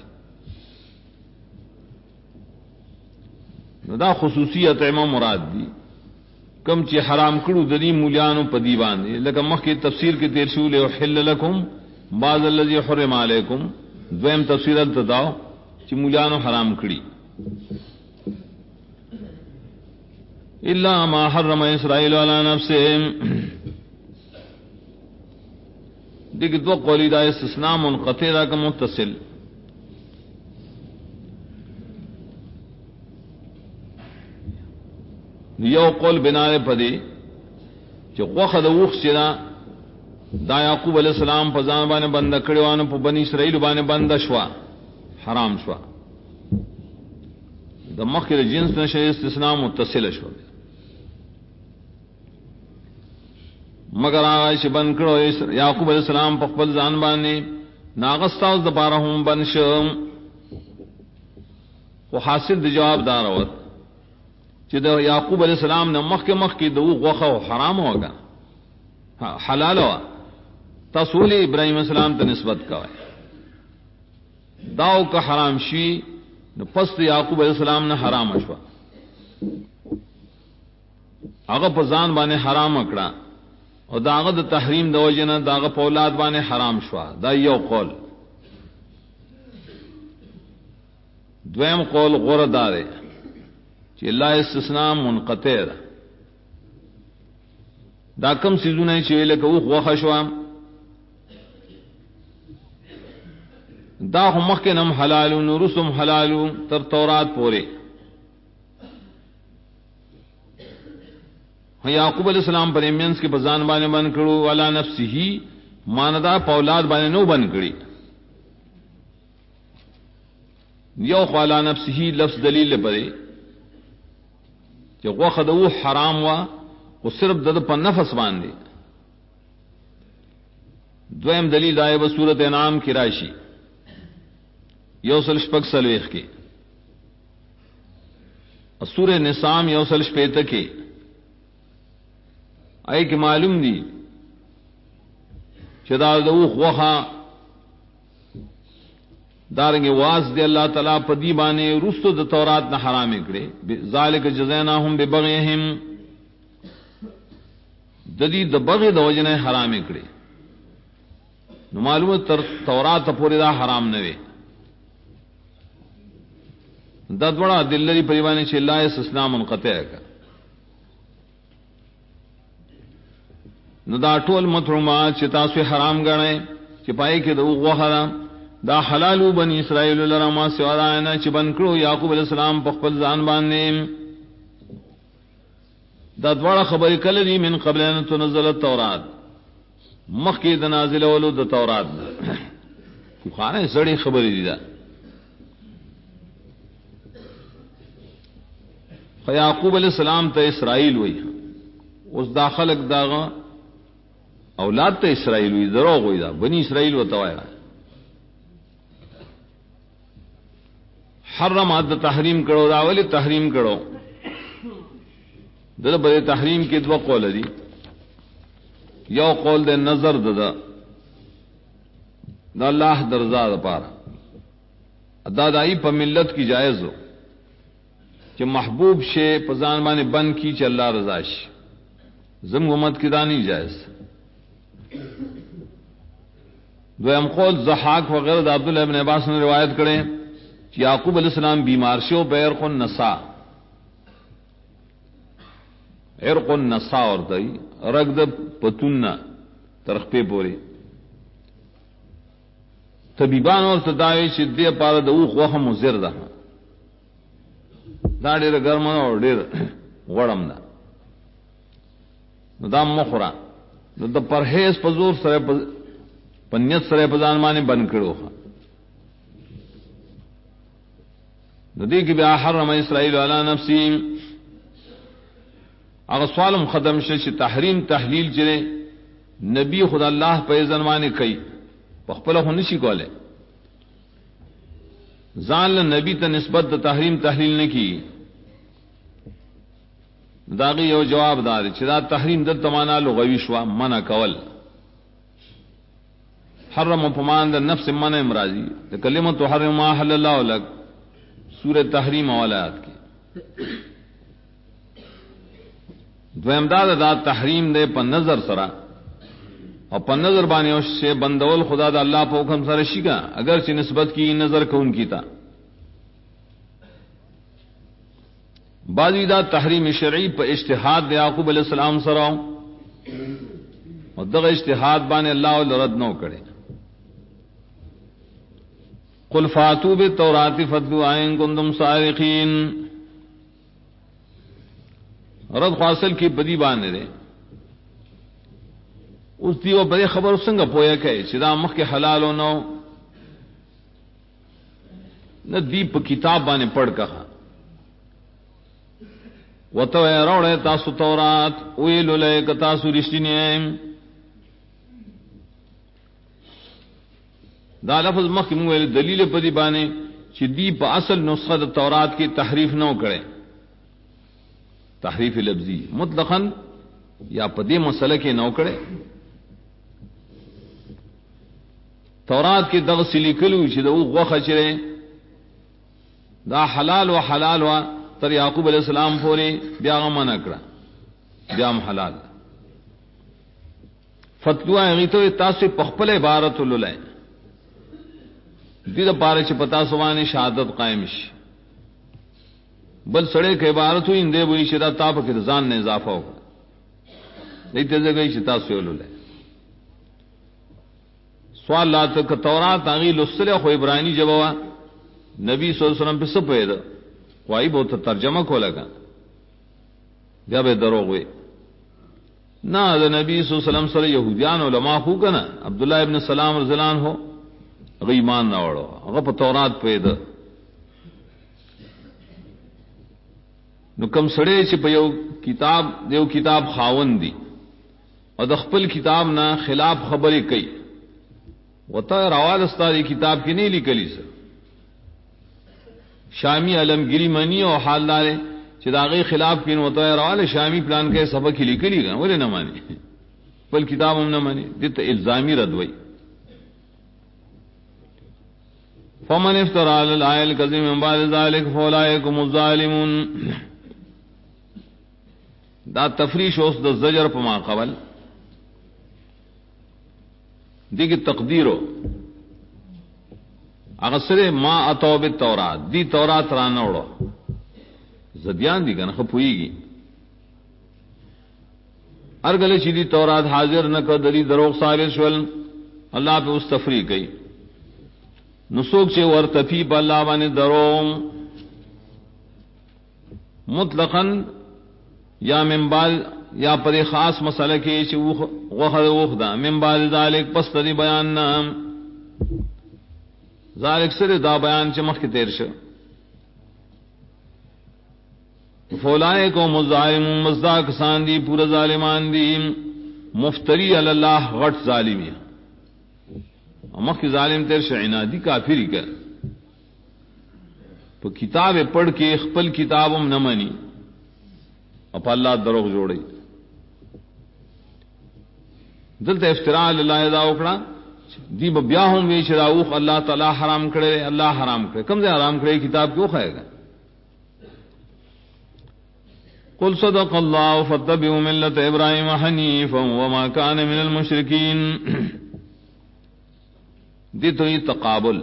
دا خصوصی اطعمہ مراد دی کم چی حرام کرو دلی مولیانو پدی باندے لیکن مخ کی تفسیر کے تیر شولے وحل لکم بعض اللذی حرم علیکم دویم تفسیر التداو چی مولیانو حرام کری اللہ ما حرم اسرائیل علی نفسے دیکھ دو قولی دا استثناء منقطع دا کا متصل یو قول بنائے پدی جو غوخد وخ چنا دا یعقوب علیہ السلام پا زان بانے بندہ کڑیوانو پا بنی اسرائیل بانے بندہ شوا حرام شوا دا مخیر جنس نشے استثناء متصل شوا مگر آغا چی بند کرو یعقوب علیہ السلام پا قبل زان بانے ناغستاوز دا پارہم بن شم و حاصل دا جواب داروت چې دا یعقوب علیہ السلام نے مخ کی دو غوخه و حرام ہوگا حلال ہوا تصول ابراہیم السلام ته نسبت کوي داو کا حرام شی نو پس یعقوب علیہ السلام نے حرام شوا هغه په ځان باندې حرام کړه او داغه د تحریم د وجنه داغه په اولاد باندې حرام شوا دا یو قول دویم قول غره داره کہ اللہ استثناء منقطع دا کم سیزونه چې ویل کو غوخه شو دا هم مخکې نم حلال او رسم حلال تر تورات پورې یعقوب علیہ السلام پر ایمنس کے بزان بانے بن کړو والا نفسه ماندا پولاد باندې نو بن کړي یو والا نفسه لفظ دلیل پرې کہ غوخه دو حرام وا او صرف د په نفس باندې دویم دلیل دائے و سورت انعام کی راشی یوسل شپک سلویخ کی سور نسام یوسل شپیت کی آئے کہ معلوم دی چدا دوخ وخا دارنگے واز دے اللہ تعالیٰ پدی بانے رستو د تورات نہ حرام اکڑے ذالک جزیناہم ببغیہم ددی د بغی د وجنے حرام اکڑے نو معلوم تورات پوری دا حرام نوے دا دوڑا دلری پریوانے چھ اللہ استثناء منقطع کا نو دا ټول مطعومات چې تاسو حرام غنئ چې پای کې د غوښه دا حلالو بنی اسرائیل لرا ما سوا نه چې بن کړو یعقوب علیہ السلام په خپل ځان باندې دا دواړه خبرې کله دي من قبل ان تنزل التوراۃ مخکې د نازل ولو د تورات خو خانه سړی خبرې دي دا یعقوب علیہ السلام ته اسرائیل وای اوس داخلك داغه اولاد ته اسرائیل وی دروغ وی دا بنی اسرائیل وتوایا حرم عد تحریم کرو دا ولی تحریم کرو دل بڑے تحریم کی دو قول دی یو قول دے نظر دا اللہ درزا دا پارا دادائی پا ملت کی جائز ہو کہ محبوب شے پزان مانے بن کی چ اللہ رضا شے زم گمت کی دانی جائز دویم قول ضحاک وغیرہ دا عبداللہ ابن عباس نے روایت کریں کہ یعقوب علیہ السلام بیمار شو بعرق النساء عرق النساء اور دئی رگ د پتوننا ترخپے پوری طبیبان اور تداوی چې دې پاره د اوخ وخه مزر ده دا ډېر ګرم او ډېر غړم ده نو دا مخورا نو د پرهیز په زور سره پنیت سره په ځان باندې بند کړو نو دې کې بیا حرم اسرائیل علی نفسی هغه سوالم ختم شي چې تحریم تحلیل چره نبی خدا الله په ځان باندې کوي په خپل خو نشي کوله ځان له نبی ته نسبت د تحریم تحلیل نه کی داغه یو جواب دار چې دا تحریم د تمانا لغوي شوا منع کول حرم پمان د نفس منع امراضی د کلمه تحرم ما حل الله لك سورہ تحریم اولاد کی دویم دا تحریم دے پن نظر سرا اور پن نظر بانے سے بندول خدا دا اللہ پا حکم سر شکا اگر چی نسبت کی نظر کون کی تا بعضی دا تحریم شرعی پا اجتہاد دے یعقوب علیہ السلام سراؤ اور دغ اجتہاد بانے اللہ رد نو کرے قل فاتوا بالتوراۃ فاتلوا ان کنتم صادقین رد حاصل کی بدی باندې ده اوس دیو بڑے خبر څنګه پوهه کوي چې دا مخ کې حلال او نو نه دی په کتاب باندې پڑھ کها وته راوړې تاسو تورات ویل له تاسو رښتینی دا لفظ مخ کې موږ دلیل په دی باندې چې دی په اصل نسخه د تورات کې تحریف نه وکړي تحریف لفظی مطلقاً یا په دې مسله کې نه وکړي تورات کې دغه سلیکلو چې د غوخه چره دا حلال او حلال وا تر یعقوب علیہ السلام پورې بیا غمنه کړه بیا حلال فتوا غیته تاسو په خپل عبارت ولولای دې د پاره چې پتا سوانه شهادت قائم شي بل سړی کې عبارت وي اندې وې چې دا تاپ کې ځان نه اضافه وکړه دې ته ځګې چې تاسو ولولای سوالات ک تورات هغه لسله خو عبرانی جواب نبی صلی الله علیه وسلم په سپید وای به ته ترجمه کولاګا بیا به دروغ وي نه د نبی صلی الله علیه وسلم سره يهوديان علما خو کنه عبد الله ابن سلام رضی الله عنه هغه ایمان نه وړو هغه په تورات پیدا نو کم سړی چې په یو کتاب خاوند دي او د خپل کتاب نه خلاف خبرې کوي وتا روال استاد کتاب کی نہیں لکلی سر شامی علمگیری منی اور حال دارے چداغی خلاف کین ہوتا ہے روال شامی پلان کے سبق ہی لکلی گا بولے نہ مانے بل کتاب ہم نہ مانے دت الزامی ردوئی فمن افترى على الآية الكذب من بعد ذلك فأولئك هم الظالمون. دا تفریش اس دا زجر پما قبل دیکھ تقدیرو اغسر ما اتو بالتورات دی تورات رانوڑو زدیان دی کنا خپوئی گی ارگلے چی دی تورات حاضر نکر دلی دروغ ثابت شول اللہ پہ اس تفریق گئی نسوک چے ورتفی پا اللہ بانے دروم مطلقاً یا منبال یا پر خاص مسئلہ کے چے وخد وخدا منبال ذالک پس تدی بیان نام ذالک سر دا بیان چمخ کی تیر شا فولائے کو مظالم مزدہ کسان دی پورا ظالمان دی مفتری اللہ غٹ ظالمی مخ کی ظالم تیر شعنا دی کافری کر تو کتاب پڑھ کے خپل کتابم نہ منی اپ اللہ دروغ جوڑی دلتا افتراء اللہ دا اکڑا دی بیا ہوں ویچ راوخ اللہ تعالی حرام کرے اللہ حرام کرے کم سے حرام کرے کتاب کیوں کھائے گا قل صدق اللہ فاتبعوا ملت ابراہیم حنیفا وما کان من المشرکین دی تو یہ تقابل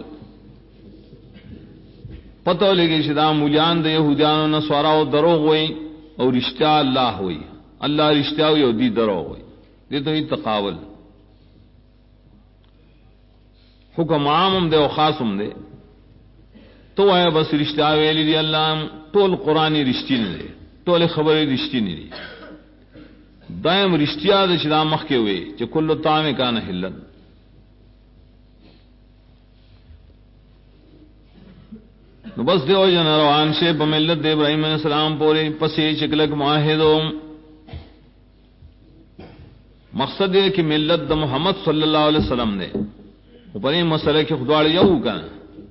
پتہ لگی شدا مولیان دے یہودیان و نصارا و دروغ ہوئی اور رشتہ اللہ ہوئی اللہ رشتہ ہوئی اور دی دروغ ہوئی دی تو یہ تقابل حکم عام دے و خاصم دے تو ہے بس رشتہ ویلی دی اللہ طول قرآنی رشتی نے دے طول خبری رشتی نے دی دائم رشتہ دے شدا مخ کے ہوئے چہ کل طعام کان حلن نو بس دیو جن روان سے بملت دے ابراہیم علیہ السلام پورے پسی چکلک معاہدوں مقصد ہے کہ ملت دا محمد صلی اللہ علیہ وسلم نے اوپر مسئلہ کی خدواڑ یو کنا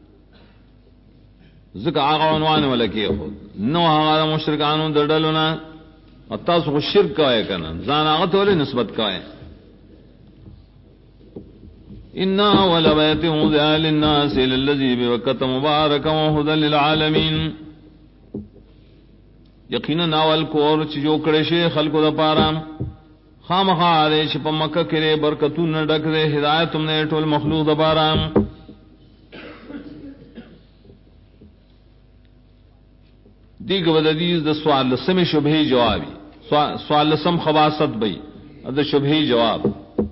ذکر آغا عنوان والا کیے خود نو آغا مشرکانوں دردلونا اتاس خود شرک کائے کنا زان آغا تولی نسبت کائے اِنَّا أَوَّلَ بَيْتٍ وُضِعَ لِلنَّاسِ لِلَّذِي بِبَكَّةَ مُبَارَكًا وَهُدًى لِلْعَالَمِينَ یقیناً اول کو اور جو کڑے شے خلق دا پارا خامخا آدے چھ پا مکہ کرے برکتون نہ ڈک دے ہدایت تم نے ٹول مخلوق دا پارا دیگ وددیز دا سوال لسم شبہی جوابی سوال لسم خباست بئی دا شبہی جواب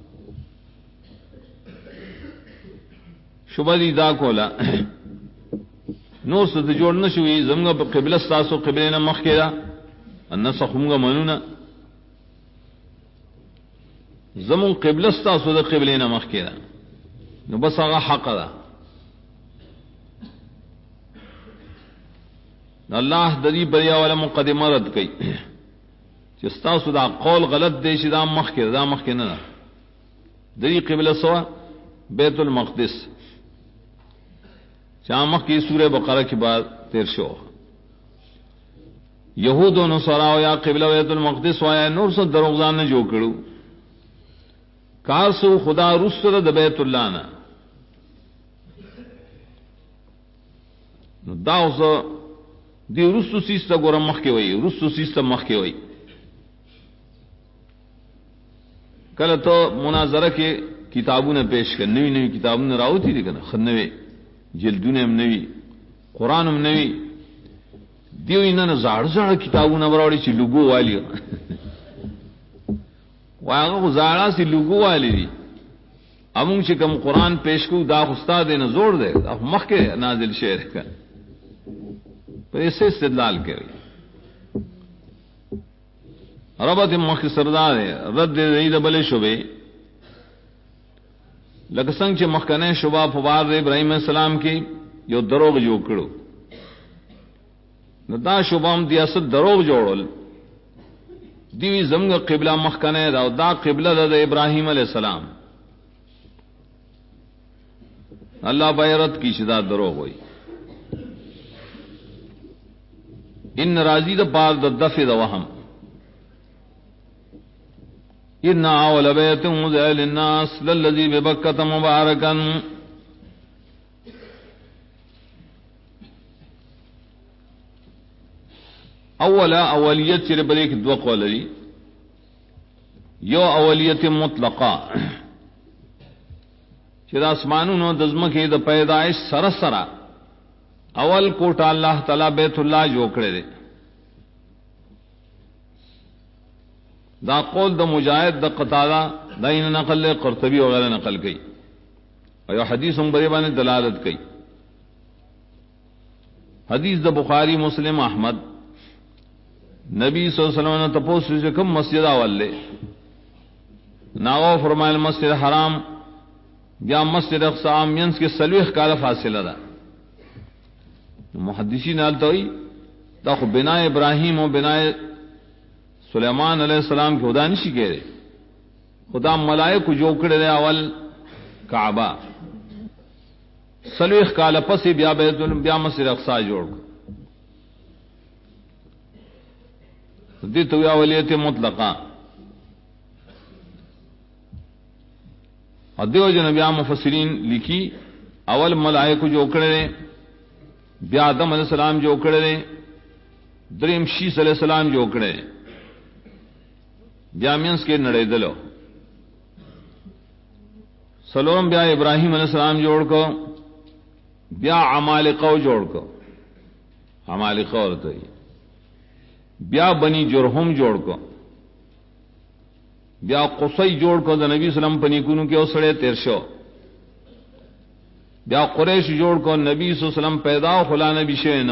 شبہ دی دا کولا نور ست جوڑ نشوی زمگا پا قبل استاسو قبلین مخ کے دا انسا خمگا منونا زمون قبل استاسو دا قبلین مخ کے دا نو بس آغا حق دا اللہ دری بریا والا مقدمہ رد کئی چستاسو دا قول غلط دے چی دا مخ کے دا مخ کے نا دری قبل سوا بیت المقدس چامخ کی سورہ بقرہ کی بات تیر شو یہود و نصارا یا قبلہ بیت المقدس وایا نور سے دروغزان نے جو کرو کار سو خدا رسل د بیت اللہ نا داو سو دی رسو سیستا گورم مخ کے ہوئی رسو سیستا مخ کے ہوئی کل تو مناظرہ کے کتابوں نے پیش کر نوی نوی کتابوں نے راو تھی لیکن خنوے جلدوں نے نوی قرآن نوی دیو انہوں زاڑ زاڑ کتابوں نے براوڑی چی لگو والی واغا زاڑا سی لگو والی دی امونگ چی کم قرآن پیش کو دا خستا دینا زور دے اب مخ کے نازل شعر کا پر اسے استدلال کرے ربط مخ سردار ہے رد دے بلے شبے لکسنگ چے مخکنے شبہ فبار دے ابراہیم علیہ السلام کی یو دروغ جو کرو دا شبہ ہم دی اصد دروغ جوڑل دیوی زمگ قبلہ مخکنے دا دا قبلہ دا ابراہیم علیہ السلام اللہ بیرت کی شدہ دروغ ہوئی. ان راضی دا پار دا دفع دا وہم ان اول بیت وضع للناس للذی ببکۃ مبارکا. اولیت چرے بلے کی دو قول لی. یو اولیت مطلقہ چرا اسمانونو دزمکی دا پیدائش سرسرا اول کوٹا اللہ تعالی بیت اللہ جو کرے دے. دا قول دا مجاہد دا قتادہ دا ان نقل لے قرطبی وغیرہ نقل کی اور حدیث بریبان نے دلالت کی. حدیث دا بخاری مسلم احمد نبی صلی اللہ علیہ وسلم نے تپوس سے کم مسجد اول لے ناغو فرمائل مسجد حرام یا مسجد اقصی مینس کے سلوخ کالا فاصلہ دا. محدثین آلتا ہوئی تا خو بنا ابراہیم و بنا سلیمان علیہ السلام کی خدا نشی کہہ رہے خدا ملائک جو کڑے رہے اول کعبہ سلوخ کالا پسی بیا بیت بیا مسجد اقصی جوڑ دیتو یا ولیت مطلقہ. اور دیو جن بیا مفسرین لکھی اول ملائک جو کڑے بیا آدم علیہ السلام جو کڑے دریم شیس علیہ السلام جو کڑے بیا مینس کے نڑے دلو سلورم بیا ابراہیم علیہ السلام جوڑ کو بیا عمالقہ جوڑ کو عمالقہ اور تو بیا بنی جرہم جوڑ کو بیا قصی جوڑ کو دا نبی سلام پنی کنو کے اسڑے تیر شو بیا قریش جوڑ کو نبی صلی اللہ علیہ وسلم پیدا و خلا نبی شینو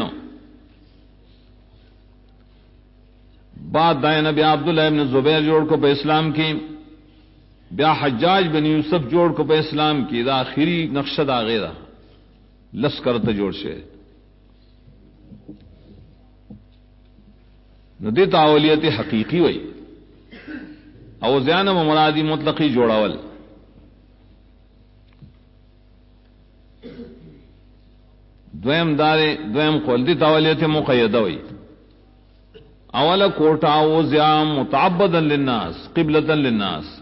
بعد دائن بیا عبداللہ ابن زبیر جوڑ کو پہ اسلام کی بیا حجاج بن یوسف جوڑ کو پہ اسلام کی دا آخری نقشہ دا غیرہ لسکرت جوڑ شے ندیتا اولیت حقیقی وئی او زیانم و مرادی مطلقی جوڑاول. دویم دارے دویم قول دیتا اولیت مقیدہ وئی اول کوٹا او زیام متعبدا للناس قبلتا للناس.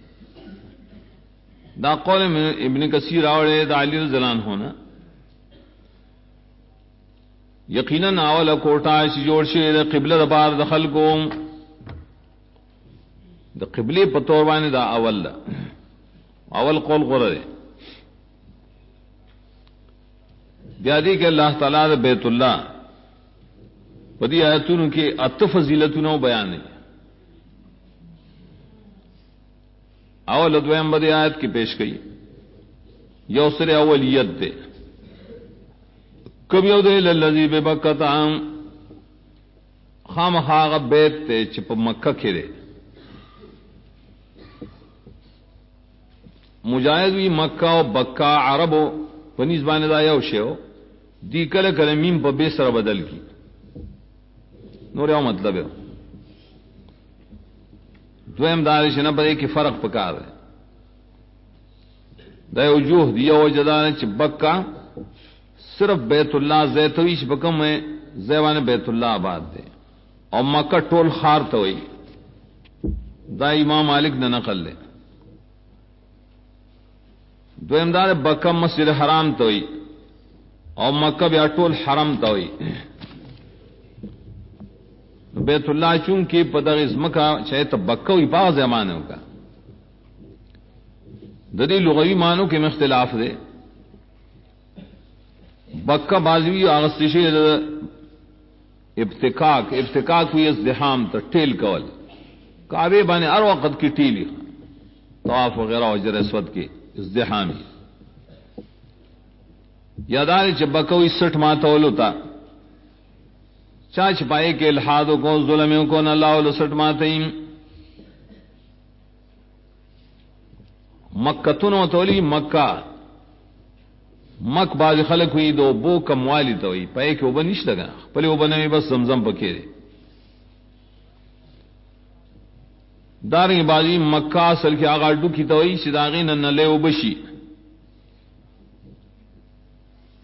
دا قول میں ابن کثیر آوڑے دا علی رضی اللہ عنہ ہونا یقیناً اول کوٹا چی جوڑ شے دا قبلہ دا بار دخل کو دا قبلی پتوrbانی دا اول دا اول قول غرر بیادی کہ اللہ تعالیٰ دا بیت اللہ پدی آیتونوں کی ات فضیلتونوں بیان ہے. اول دویم بدی آیت کی پیش گئی you sir اولیت they come you دے للذی ببکت عام خام خاغ بیت تے چپ مکہ کھرے مجاہد وی مکہ و بکہ عربو پنیز بانے دا یو شیو دی کل کلمیم پا بے سر بدل کی نور یو مطلب ہے. دویم دارش نا پر ایک فرق پکار ہے دا وجوہ دیا وجدان چ بکہ صرف بیت اللہ زیتویش بکم میں زیوان بیت اللہ آباد دے اور مکہ ٹول خار توئی دا امام مالک نے نقل لے. دو امدار بکہ مسجد حرام توئی اور مکہ بیا ٹول حرم توئی. بیت اللہ چونکہ پدغ اس مکہ چاہے تو بکہ ہوئی باز زمانوں کا ددی لغوی معنوں کے میں اختلاف دے. بکہ بازوی آغستشی ابتکاک ہوئی ازدحام تا ٹیل کول کعبے بانے ار وقت کی ٹیلی طواف وغیرہ حجر اسود کی ازدحامی یاداری چھ بکہ ہوئی 60 ماہ تولو تا چاچ پائے کے الحادوں کو ظلموں کو نہ اللہ 60 ماہ تیم مکتنو تولی مکہ مک باز خلق ہوئی دو بو کم والی تو ہوئی پائے کہ وہ بنیش لگا پہلے وہ بنے بس زمزم پکیرے دارنگ بازی مکہ اصل کی آغا ڈوکی تو ہوئی شداغین نہ لے وہ بشی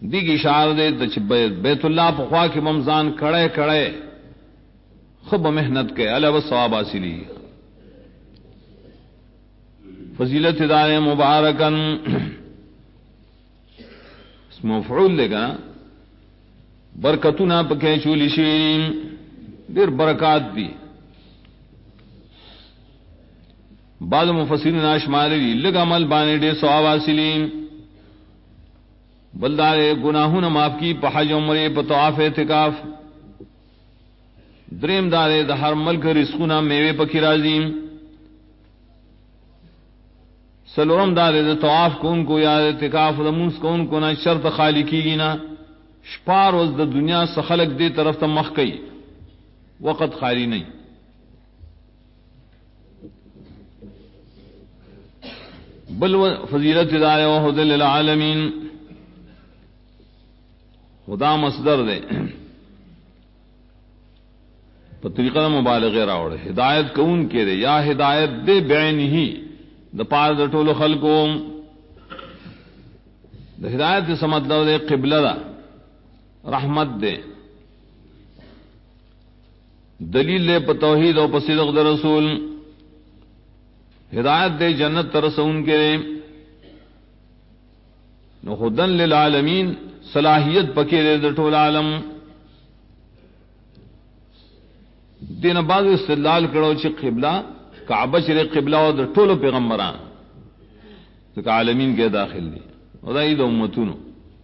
دی کی اشارہ دے بیت اللہ په خوا کې ممزان کڑے کڑے خب محنت کے علاوہ ثواب حاصلی فضیلت دار مبارکن اس مفعول لے گا برکتنا پکے چولی شین دیر برکات دی بعض مفسرین اشمال دی لگ عمل بانے دیر ثواب حاصلی بلدار گناہوں معاف کی پہ حج عمرے پہ طواف اعتکاف دریم دارے دا ہر ملک رزقنا میوے پکی رازیم سلورم دارے دا طواف کون کو یا اعتکاف دا منس کون کو نہ شرط خالی کی گی نہ شپار وز دا دنیا سخلق دے طرف تا مخ کئی وقت خالی نہیں بل فضیلت دارے وحد للعالمین خدا مصدر دے پر طریقہ مبالغہ راوڑے ہدایت کون کے دے یا ہدایت دے بعین ہی دا پار دا ٹول خلقو دا ہدایت سے مطلب دے قبلہ دا رحمت دے دلیل دے پر توحید اور پر صدق دا رسول ہدایت دے جنت ترسون کے دے نو خدن للعالمین صلاحیت پکے دے دا ٹول عالم دین بعض استدلال کرو چی قبلہ کعبہ چرے قبلہ و در ٹولو پیغمبران تو عالمین کے داخل دی و دا اید امتونو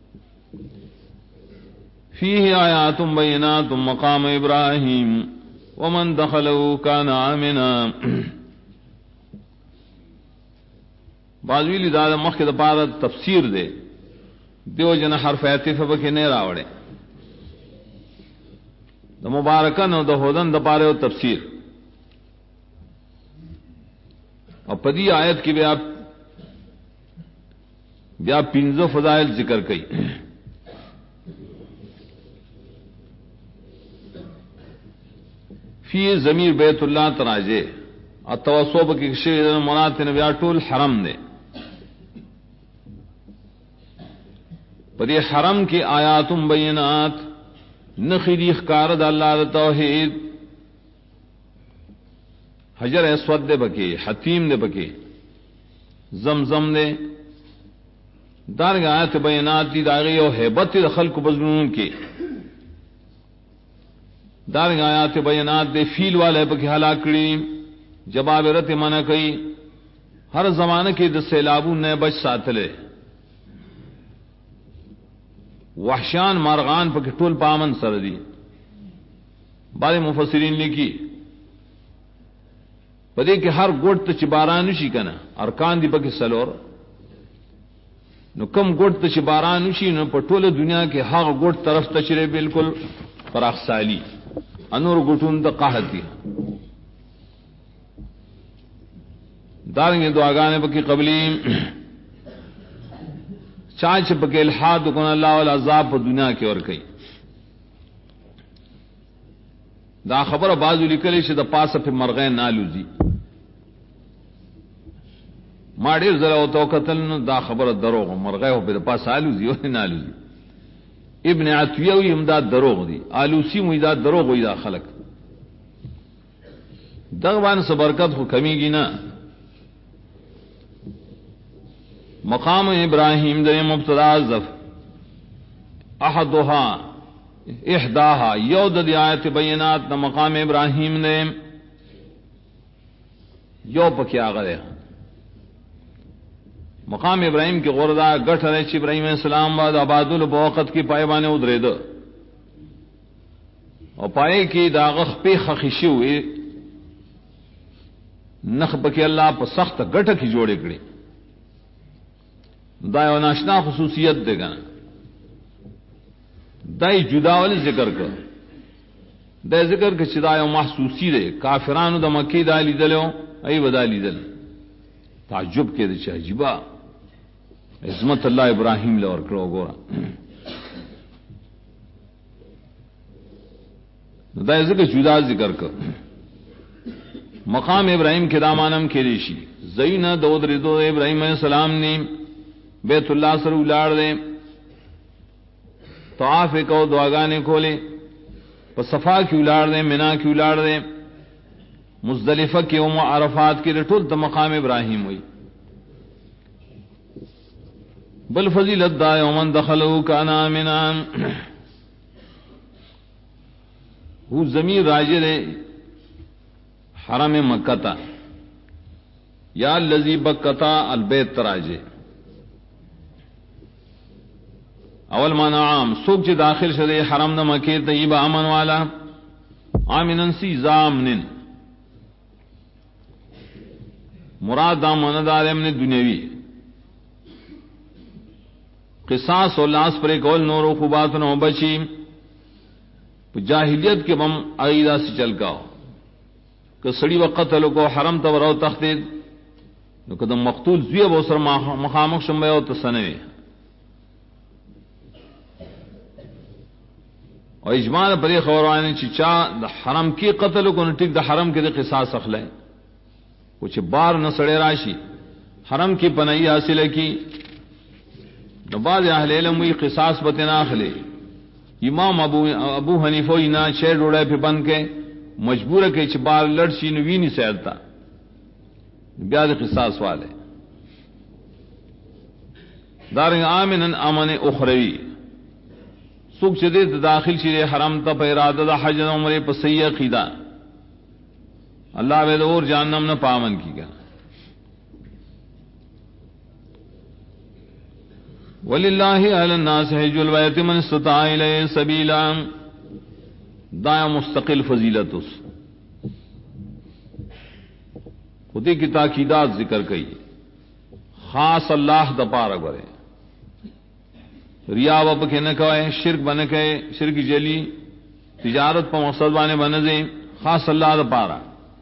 فیہ آیات بینات مقام ابراہیم ومن دخلو کان آمنا بعضویلی دادا مخی دا پارا تفسیر دے دیو جن حرف عطف بکی نہیں راوڑے دا مبارکن و دا ہودن دا پارے و تفسیر اور پدی آیت کی بیا پنزو فضائل ذکر کئی فی ضمیر بیت اللہ تراجے اور توسوب کی شیر مراد بیا ٹول حرم دے پدی حرم کی آیات بینات نخیری اخکار دا اللہ دا توحید حجر اسود دے بکے حتیم دے بکے زمزم دے دارنگ آیت بینات دی داغی و حیبت دا خلق بزنون کے دارنگ آیات بینات دے فیل والے بکے ہلاکڑی جباب رت منع کئی ہر زمانہ کے دا سیلابو نئے بچ ساتلے وحشان مارغان پہ ٹول پامن سردی بارے مفسرین لکھی پدے کہ ہر گوٹ تو چباران نشی کنا ارکان دی پکی سلور نو کم گوٹ تو چباران نشی نو پٹول دنیا کے ہاں گوٹ طرف تچرے بالکل فراخ سالی انور گوٹون دا قاہتی دارنگے دعاگانے پکی قبلی چاچ پکے الحاد کن اللہ والعذاب پر دنیا کے اور کئی دا خبر بازو لکلی شد پاس پہ مرغین نالوزی ما ډیر زره او توکتل دا خبر دروغ مرغې او په پاس آلوزی او نالوزی ابن عتیہ وی امداد دروغ دی آلوسی مو دا دروغ وی دا خلق دغوان سے برکت خو کمی گی نا مقام ابراہیم دے مبتدا ظف احدها احداها یود دی آیت بینات نہ مقام ابراہیم نے یو پکیا غرے مقام ابراہیم کی غردا گٹھ رہے چ ابراہیم علیہ السلام بعد آباد البوقت کی پایبانے ادرے دو اور پائے کی داغخ پہ خخشی ہوئی نخ پکی اللہ پر سخت گٹھ کی جوڑے کڑی دای و ناشنا خصوصیت دے گا دای جدا والی ذکر کر دای ذکر کہ چدای و محسوسی دے کافرانو دا مکی دا لی دلیو ای ودا لی دل تعجب کے دے چاہ جبا عظمت اللہ ابراہیم لے اور کرو گورا دای ذکر جدا ذکر کر مقام ابراہیم کے دامانم کے ریشی زینا دود ردو ابراہیم علیہ السلام نے بیت اللہ سر اولاد دے طواف کو دعاگانے کھولے پس صفا کی الاڑ دیں منا کی الاڑ دیں مزدلفہ کے یوم عرفات کی رٹول تا مقام ابراہیم ہوئی بل فضیلت دا یومن دخلو کان آمنا وہ ضمیر راجع ہے حرم مکہ تا یا الذی بکتا البیت تراجع اول مانا عام سوک چی داخل شدے حرم دا مکی طیب امن والا آمنن سی زامنن مراد دا مندار امن دنیاوی قصاص و لاس پر ایک اول نور و خوبات نو بچی جاہلیت کے بم عقیدہ سے چل گاؤ کہ سڑی وقت کو حرم تورو تختید نو کدم مقتول زویب اوسر مخامخ شمبے او تسنوی اور اجماع پر یہ خبرانی چچا دا حرم کی قتل کو نٹک دا حرم کے دے قصاص اخلے کچھ بار نہ سڑے راشی حرم کی پناہی حاصل کی نو بعض اہل علم وی قصاص بتنا اخلے امام ابو حنیفہ اینا چھ ڈوڑے پہ بن کے مجبور ہے کہ چبار لڑشی نوی نہیں سیرتا بیاد قصاص والے دارنگ آمنن امن اخروی سوک چدے داخل شدے حرم تا پہ ارادہ دا حج عمرے پہ صحیح عقیدہ اللہ بے دور جہنم نہ پامن کی گا وَلِلَّهِ عَلَى النَّاسِ حِجُّ الْبَيْتِ مَنِ اسْتَطَاعَ إِلَيْهِ سَبِيلًا دایا مستقل فضیلت اس خودی کی تاکیدات ذکر کئی خاص اللہ دپارہ گرے ریا وپ کے نہ کہے شرک بن کے شرک جلی تجارت پر مقصد بانے بنزے خاص اللہ دپارہ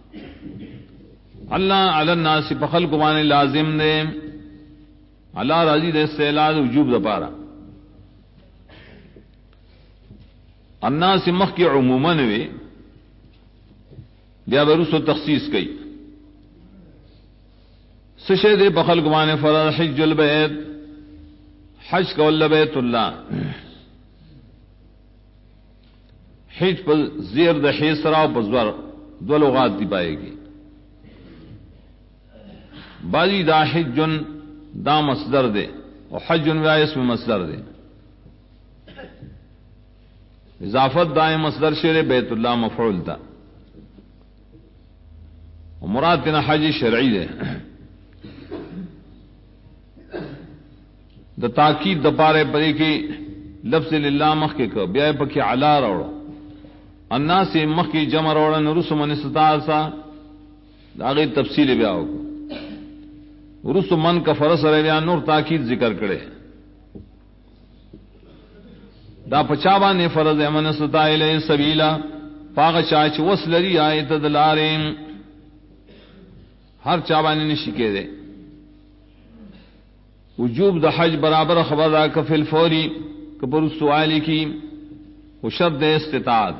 اللہ علی الناس پخل کو بانے لازم دے اللہ راضی دے استعلاء وجوب دپارہ الناس مخ کی عموماً وے بیا برس و تخصیص کئی سشے دے پخل کو بانے فرض حج البیت حج کول بیت اللہ حج پر زیر د حیسرا و پزور دو لغات دی پائے گی بازی دا حجن دا مصدر دے اور حجن و اسم مصدر دے اضافت دائیں مصدر شیر بیت اللہ مفعول دا اور مراد تینا حج شرعی دے دا تاکید دا پارے پرے کی لفظ للہ مخ کے کہ بیائے پکی علا روڑو انا سے مخ کی جمع روڑا نرسو من استطاع سا دا غیر تفصیل بیاؤ کو رسو من کا فرس رہا نور تاکید ذکر کرے دا پچابا نے فرض من استطاع الیہ سبیلا پاغ چاچ وصلری آیت دلاریم ہر چابا نے نشکے دے وجوب دا حج برابر خبر دا کفل فوری کبر سوالی کی وہ شرط استطاعت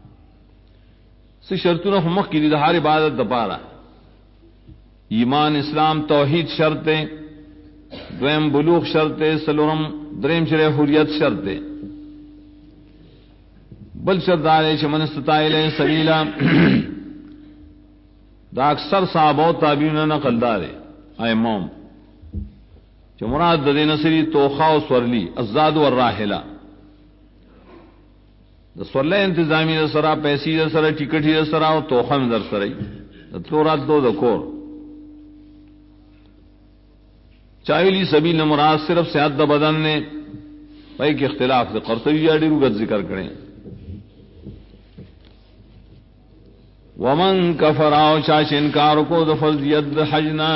سے شرطوں مخ کی دہار عبادت دپارا ایمان اسلام توحید شرط دویم بلوغ شرط سلورم دریم شرع حریت شرط بل شرط دارے من استطاع الیہ سبیلا دا اکثر صحابہ و تابعین نقل دارے ایمام جو مراد دے نصری توخا و سورلی الزاد والراحلہ دا سورلے انتظامی دا سرا پیسی دا سرا ٹکٹی دا سرا و توخا میں در سرائی دا تلورات دو دا کور چاہیلی سبیل مراد صرف صحت دا بدن نے بھائی کے اختلاف دے قرطبی جاڑی روگت ذکر کریں ومن کفراو چاچ انکار کو دا فرضیت دا حجنا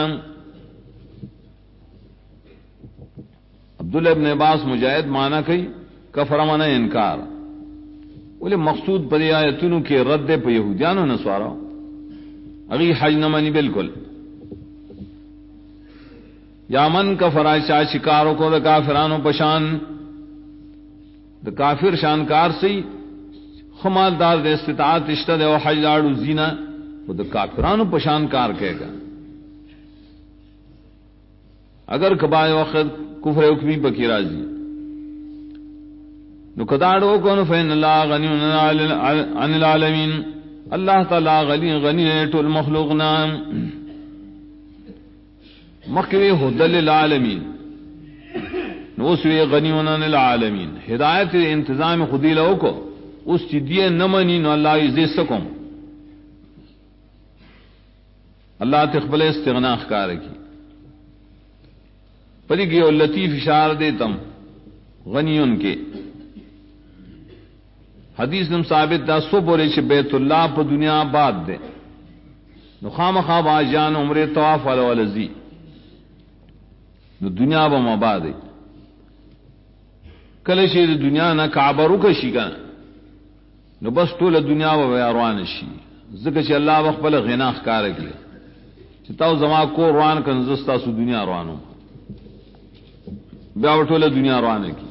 عبداللہ ابن عباس مجاہد مانا کئی کفر مانا انکار بولے مقصود پر آیتونو کے رد پہ یہودیانو نسوارا اگی حج نہ مانی بالکل یا من کفر چا شکاروں کو دا کافرانو پشان دا کافر شانکار سی خمال دار دے استطاعت اشتہ دے و حج لاڑو زینا وہ دا کافرانو پشان کار کہے گا اگر کبائے وقت کفر حکمی پکی راضی نکداڑو کون فین اللہ غنی عن العالمین اللہ تعالی غنی ټول مخلوق نام مخوی هدى للعالمین نوسوی غنی عن العالمین ہدایت انتظام خودی لو کو اس چیدیے نمنی نو اللہ عزیز سکم اللہ تقبل استغنا اخکار کی پری گئے لطیف اشار دیتم غنی ان کے حدیث نم ثابت دا سو بولے چھ بیت اللہ پا دنیا آباد دے نو خام خواب آجان عمر طواف علیہ والزی نو دنیا با مباد دے کلشی دنیا نا کعبہ رکشی کنا نو بس طول دنیا با بیاروان شی ذکر چھ اللہ بخبل غنا اخکار کلے چھ تاو زمان کو روان کن زستا سو دنیا روانو بیاو طول دنیا روان کی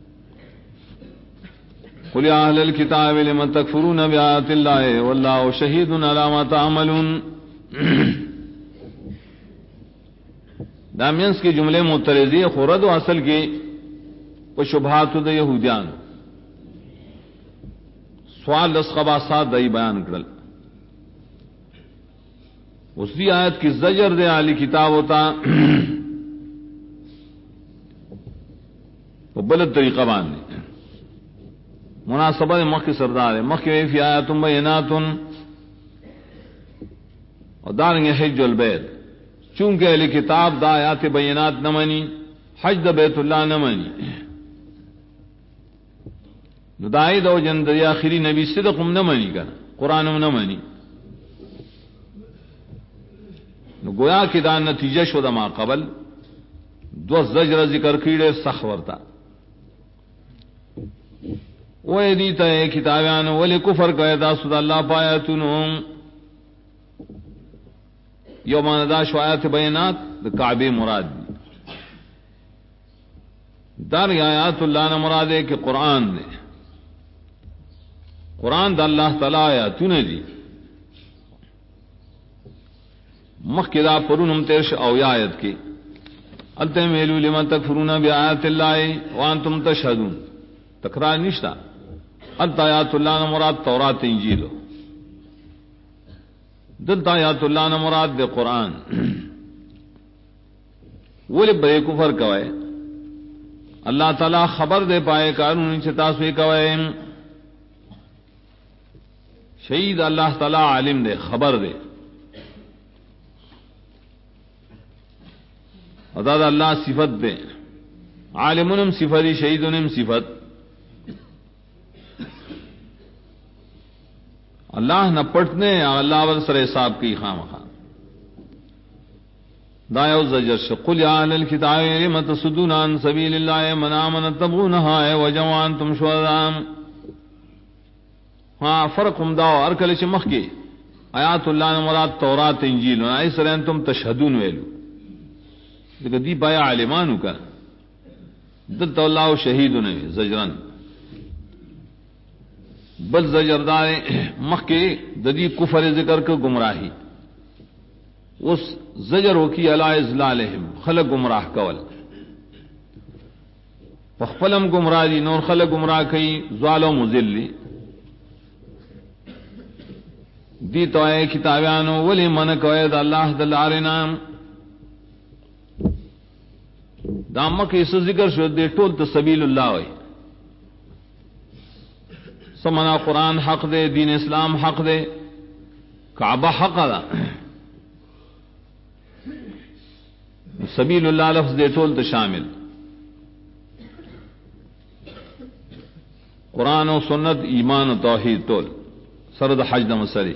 قل یا اہل الکتاب لم تکفرون بآیات اللہ واللہ شہید علی ما تعملون دامینس کی جملے معترضی خورد و اصل کی و شبہات دا یہودیان سوال لس خباسات دائی بیان کرل اسی آیت کی زجر دے اہل کتاب ہوتا وہ بلد طریقہ باندھے مناسبت مخ کی سردار ہے مخ کی فی آیات بینات اور دارنگ حج البیت چونکہ اہل کتاب دا آیات بینات نہ منی حج دا بیت اللہ نہ منی دائی دو جن دریا آخری نبی صدقم نہ منی کر قرآنم نہ منی گویا کی دا نتیجہ شدہ ما قبل دو زجر ذکر کیڑے سخورتا وہ دیتا ہے کتابیان ولی کفر قیدا سد اللہ پایتنہم یوم نداش آیات بینات دا کعبی مراد دی دار آیات اللہ نے مراد ہے کہ قرآن نے قرآن دا اللہ تعالی آیاتون دی مخکدا پرونم تیرش اویا آیت کی التم ویلو لمن تکفرون بآیات اللہ وانتم تشہدون تکرار نشتا آیات اللہ نے مراد تورات انجیل دلتا آیات اللہ نے مراد دے قرآن ولی بے کفر کوئے اللہ تعالی خبر دے پائے قانون چتاسوی کوئے شہید اللہ تعالی عالم دے خبر دے اداد اللہ صفت دے عالمنم صفت شہیدنم صفت اللہ نہ پٹنے اللہ ور سر حساب کی خام خان دایو زجر قل یا اہل الکتاب لم تصدون عن سبیل اللہ من آمن تبغونها وجوان تم شهداء ہاں فرق ہم داو ارکل چ مخ کی آیات اللہ نے مراد تورات انجیل ائی سرن تم تشہدون ویلو کہ دی پایا عالمانو کا دل اللہ شہید نے زجرن بل زجردار مخ کے ددی کفر ذکر کو گمراہی اس زجر ہو کی علی ازلالہم خلق گمراہ کول فخلم گمراہی نور خلق گمراہ کئی ظالم مذلی دی تو اے کتابیانو ولی من قید اللہ دلارنا دام کے اس ذکر شو دے ٹول تو سبیل اللہ ہوئی سمنا قرآن حق دے دین اسلام حق دے کعبہ حق دا سبیل اللہ لفظ دے ٹول تو شامل قرآن و سنت ایمان و توحید ٹول سرد حج دم سری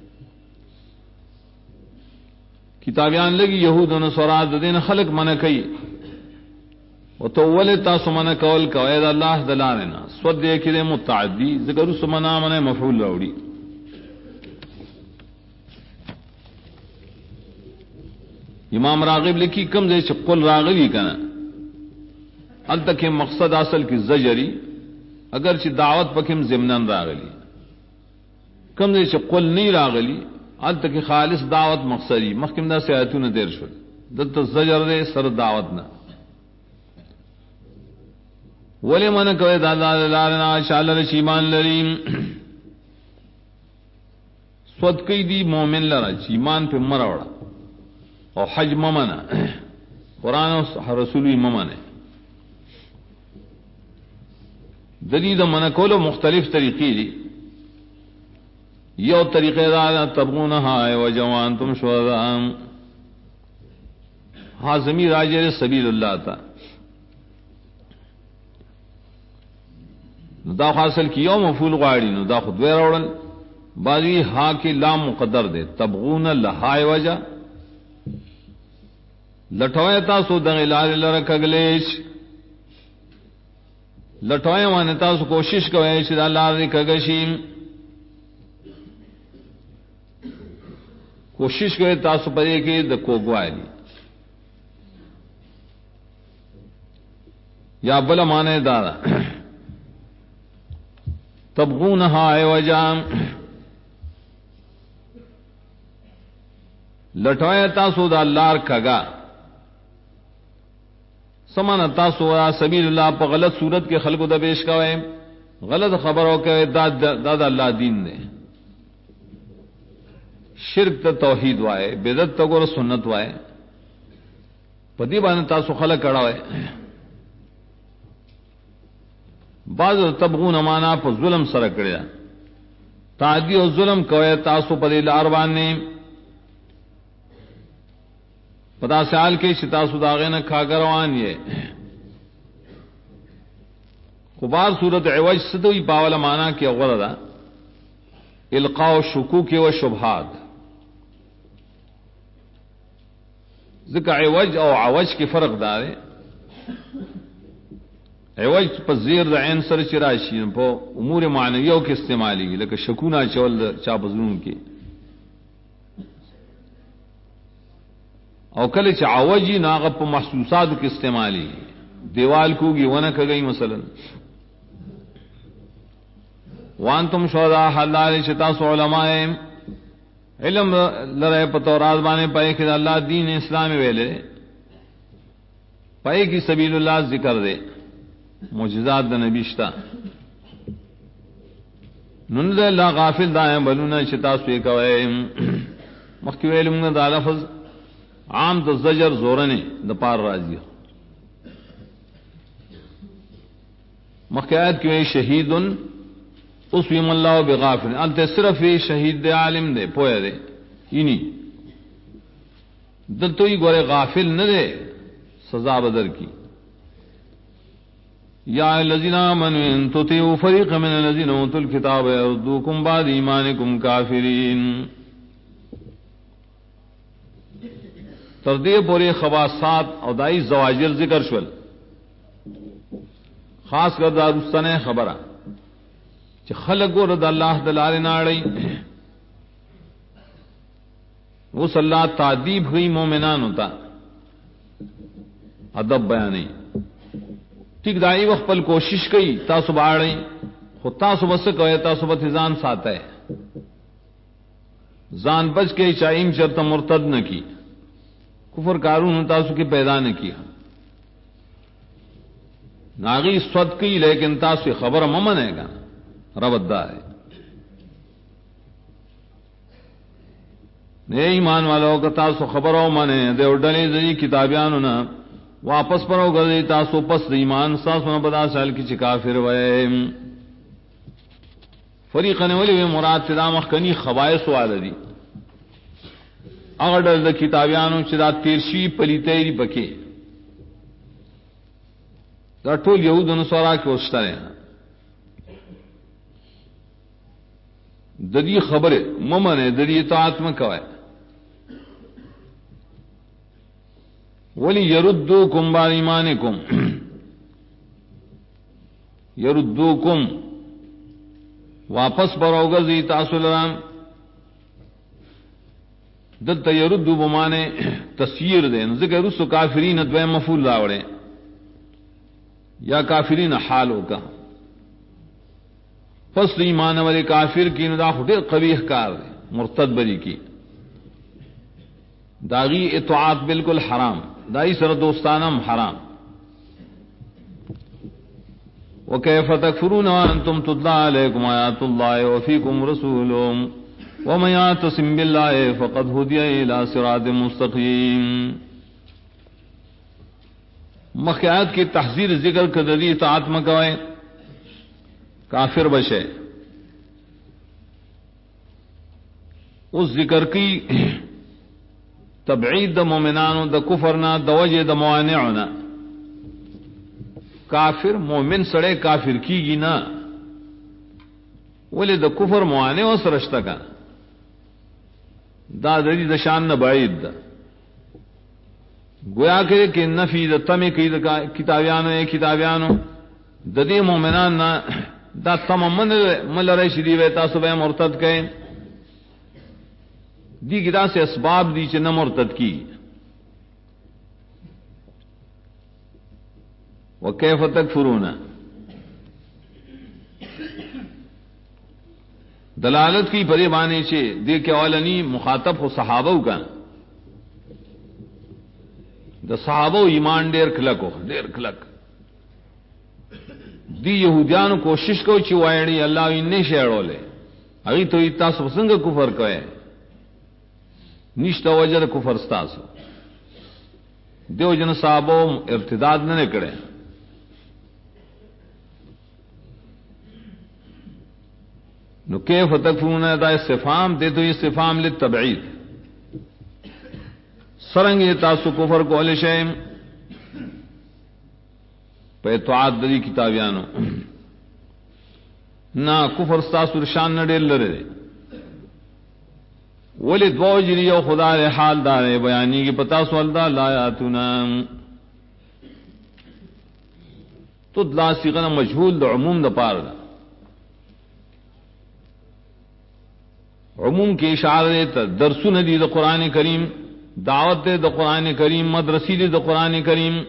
کتابیان لگی یہود و نصارا دین خلق من کئی و تو ولی تاسو من کول قواعد اللہ دلارنا سود دے کرے متعدی ذکر سمنا من مفعول راوڑی امام راغب لکھی کم دے قل راغلی کنا ال تک مقصد اصل کی زجری اگرچہ دعوت پکم ضمنن راغلی کم دے قل نہیں راغلی ال تک خالص دعوت مقصدی مخکم دا سے آیتون دیر شد دت زجر دے سر دعوت نہ ولی من کوئی دا اللہ لارنا شالر چیمان لریم سود کئی دی مومن لرا چیمان پہ مروڑا اور حج ممنا قرآن و رسولی ممنے دلیل من کولو مختلف طریقی دی یو طریقے دا تبغونها وجوان تم شہداء حازمی راجر سبیل اللہ تا دا حاصل کی یو مفعول غاڑی نو دا خود ویر اوڑل بازی ہا کی لام مقدر دے تبغون لہائے وجہ لٹوئے تاسو دغی لال لرک اگلیش لٹوئے وانے تاسو کوشش کوئے چھ دا لال کگشیم کوشش کوئے تاسو پدے کے دا کوگوائی یا بلا مانے دارا تبغونها عوجا لٹوئے تاسو دا لار کگا سمان تاسو سبیل اللہ پا غلط صورت کے خلق دا پیش کوئے غلط خبروں کے دا اللہ دین دے شرک تا توحید وائے بدعت تا گور سنت وائے پدی بانے تاسو خلق کڑا وائے بعض تبغون مانا پا ظلم سر کڑیا تعدی و ظلم کوئے تاسو پدی لاروانے پدا سیال کے شتاسو داغین کھاگروان یہ خبار صورت عوج ستوی پاولا مانا کی غردا القاء شکوک و شبہات ذکر عوج او عوج کی فرق دارے عوج پا زیر دا عین سر چراشی پا امور معنیوں کے استعمالی گی لیکن شکونا چول چاپ ظلم کی او کل عوجی ناغب پا محسوسات کے استعمالی دیوال کو گی ونک گئی مثلا وانتم شہداء حلال شتاس علماء علم لرے پتورات بانے پائے کہ اللہ دین اسلام ویلے پائے کی سبیل اللہ ذکر دے معجزات دا نبیشتا نند اللہ غافل دائیں بلونا شتاسو ایکوئے مخیو علم دا لفظ عام دا زجر زورنے دا پار راضی مخیات کیوئے شہیدن اسویم اللہ بغافل انتے صرف شہید دے عالم دے پویا دے اینی دلتوئی گورے غافل نہ دے سزا بدر کی یا الذین آمنوا ان تطیعوا فریقا من الذین اوتوا الکتاب یردوکم بعد ایمانکم کافرین تردیب پوری خواصات اور دائی زواجر ذکر شول خاص کر دارستان خبرہ کہ خلق کو رد اللہ دلال ناڑی اس اللہ تعدیب ہوئی مومنان ہوتا ادب بیانی ٹھیک دائی وقت پل کوشش کی تاسو باڑی خود تاسو بس کوئے تاسو بتزان ساتا ہے زان بچ کے چائیم چرتا مرتد نہ کی کفر کارون تاسو کی پیدا نہ کیا ناغی سود کی لیکن تاسو خبر ممن ہے گا ربط دا ہے نئے ایمان والوں کا تاسو خبروں منے دے اڈلی دی کتابیانو نا واپس پرو گردی تاسو پس ایمان ساسو نا بدا سال کی چکافر وے فریقن ولی وی مراد تدامخ کنی خبائص والا دی اگر ڈر دا کتابیانو چدا تیرشی پلیتیری بکے دا ٹول یہود نصارا کے وسطر ہیں ددی خبر ممن ہے ددی اطاعت میں کوئے ولی یردوکم بعد ایمانکم یردوکم واپس بروگر زی تاسو لرام دلتا یردو بمانے تسیر دے ذکر رسو کافرین دوے مفعول راوڑے یا کافرین حال ہوگا پس ایمان والے کافر کی ندا خود قبیح کار دے مرتد بری کی داغی اطاعت بالکل حرام دائی سر دوستانم حرام وكيف تكفرون وأنتم تتلى عليكم آيات الله وفيكم رسوله ومن يعتصم بالله فقد هدي إلى صراط مستقيم. مخیات کی تحذیر ذکر کردی اطاعت مکوئے کافر بشے. اس ذکر کی تبعید دا مومنانو دا کفرنا دا وجہ دا موانعنا. کافر مومن سڑے کافر کی گی نا ولی دا کفر موانع و سرشتہ کا دا دری دا شان نا بعید دا گویا کرے کہ نفی دا تمی کی دا کتابیانو اے کتابیانو دا دی مومنان نا دا تم مل رشی دی ویتا صبح مرتد کئے دی گدا سے اسباب دی چھ نہ مرتد کی. وکیف تکفرون دلالت کی پرے بانے چھے دے کے اولنی مخاطب ہو صحابہ کا دا صحابہ ایمان دیر کھلک ہو دیر کھلک دی یہودیان کوشش کو چھ وائڑی اللہ انہیں شیڑو لے اگی تو اتنا سنگ کفر کوئے نشتا وجر کفر ستاسو دیو جن صحابہ ارتداد نہ نکڑے. نو کیف تکفرون دا استفہام دے تو استفہام للتبعید سرنگ تاسو کفر کو علی شیم پہ اطاعت دی کتابیانو نا کفر ستاسو رشان نہ ڈیل لرے ولی دو جری و خدا رے حال دارے بیانی کی پتا سوالدہ لایاتنا تو دلا سیغنا مجھول دا عموم دا پار دا عموم کی اشارے تا درسو ندی دا قرآن کریم دعوت دا قرآن کریم مدرسی دا قرآن کریم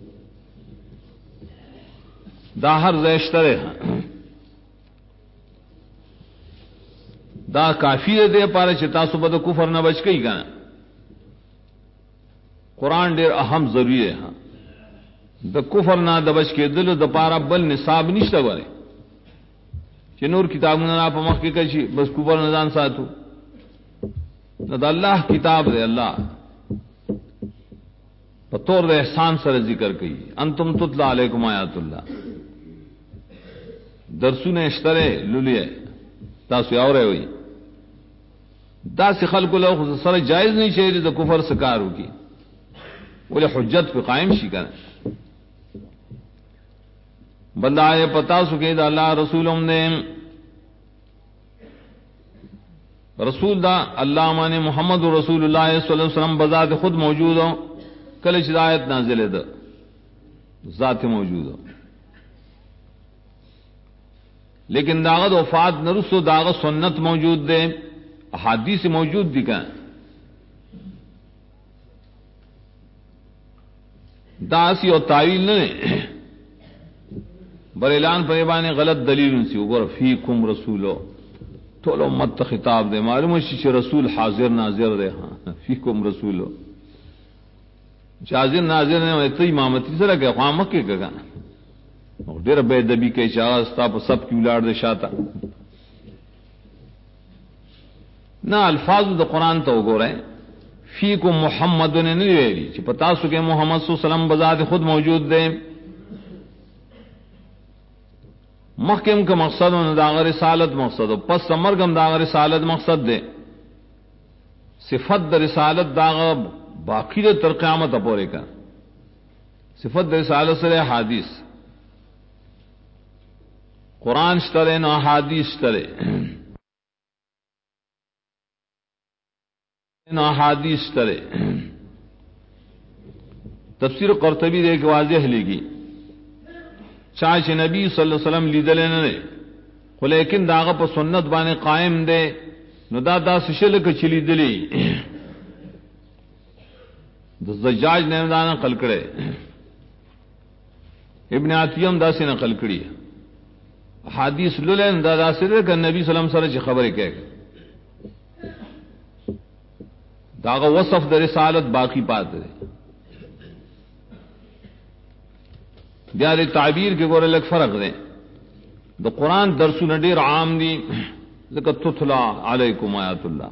دا ہر زیشترے دا کافی دے پارے چتا صبح دا کفر نہ بچ گئی گا. قرآن دیر اہم ضروری ہے ہاں دا کفر نہ دا بچ کے دل دا پارا بل نصاب نشتا گورے چنور کتاب نہ پا مخ کے کچی بس کفر نظان ساتھو نہ دا اللہ کتاب دے اللہ بطور دے احسان سر ذکر کی انتم تتلا علیکم آیات اللہ درسو نے اشترے لولیے تاسو اور ہوئی دا سے خلق لو سر جائز نہیں چاہیے تو کفر سکارو کی بولے حجت پہ قائم شی کریں بندہ آئے پتا سکے دا اللہ رسول نے رسول دا اللہ مانے محمد رسول اللہ صلی اللہ علیہ وسلم بذات خود موجود ہو کل ہدایت نازل دا ذات موجود ہو لیکن داغت وفات نرسو داغت سنت موجود دے احادیث موجود دکھا داسی اور تعویل نہ بر اعلان پریبان غلط دلیل ان سی اوگر فیکم رسولو تولو مت خطاب دے معلوم ہے رسول حاضر ناظر دے ہاں فیکم رسولو حاضر ناظر نے اتنی امامتی سے لگے خواہ مکے کا ڈیر بے دبی کے چاہتا سب کی الاڑ دے شاتا نہ الفاظ دا قرآن تو گو رہے فیکم محمد نے نہیں ویلی چی پتا سکے محمد صلی اللہ علیہ وسلم بذات خود موجود دے محکم کا مقصد و داغ رسالت مقصد پس مرگم داغ رسالت مقصد دے صفت دا رسالت داغ باقی دے تر قیامت اپورے کا صفت دا رسالت سے حادیث قرآن شترے نہ حادیث شترے نہ حادیث شترے تفسیر قرطبی دے کے واضح لگی چاچ نبی صلی اللہ علیہ وسلم لیدلے نہ لیکن داغ پر سنت بانے قائم دے نو دا سشل کے چلی دلی زجاج نے دانا قلکڑے ابن عطیم دا سے نقل کڑی حدیث لولین دا سے کہ نبی صلی اللہ علیہ وسلم سے خبریں کہہ داغ وصف در رسالت باقی پات دے بیار تعبیر کے گورے لگ فرق دیں دا قرآن درسونه ډیر عام دي ځکه تتلا علیکم آیات الله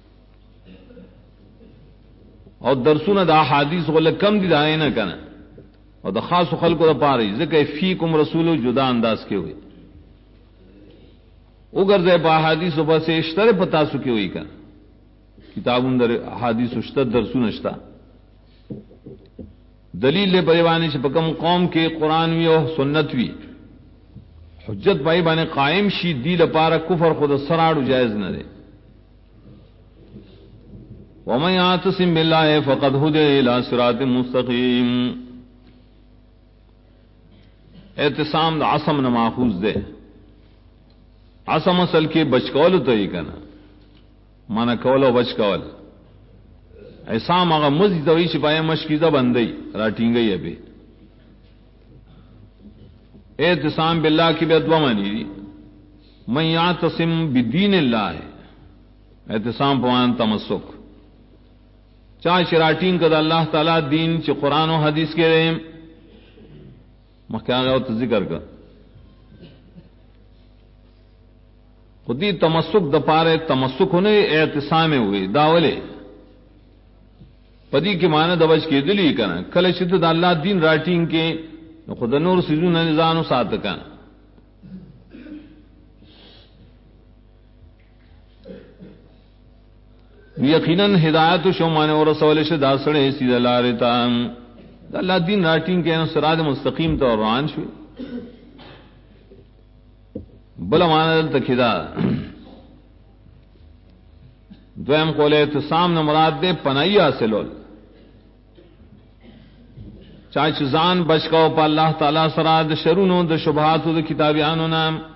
او درسونه د احادیث ول کم دي دا نه کنه او د خاص خلکو لپاره ځکه فیکم رسول جدا انداز کې وي وګرځي په احادیث وبسه اشتره پتا سو کې وي کنه کتابون در احادیث اشتر درسونه شتا دلیل له بیان چې په کوم قوم کې قرآن وی او سنت وی حجت بھائی باندې قائم شي دی لپاره کفر خود سراړو جائز نه دی ومن يعتصم بالله فقد هدى الى صراط مستقيم اعتصام د عصم نه ماخوذ ده عصم اصل کې بچکول ته یې کنه معنا کول او بچکول عصام هغه مزید وی چې پای مشکیزه بندي راټینګي به اعتصام بالله کی بے دو معنی دی من یعتصم بدین اللہ اعتصام پوان تمسک چاہ شراٹین کد اللہ تعالی دین چ قرآن و حدیث کے رہے مکہ گا تو ذکر کر خودی تمسک دپارے تمسک ہونے اعتصام ہوئے داولے پدی کے معنی دوج کے دلی کرنا کل شد اللہ دین راٹین کے خود نور سیزون نظام ساتکان یقیناً ہدایت شومان اور رسول سے داسڑے سیدھا لارتا اللہ دین راٹین کے صراط مستقیم تو روان شوی بلا مانا تک ہدایت دویم قول اعتصام نے مراد دے پناہی حاصل ہو چاچ زان بچکاو پا اللہ تعالی سرا د شرونو د شبہاتو د کتابیانو نام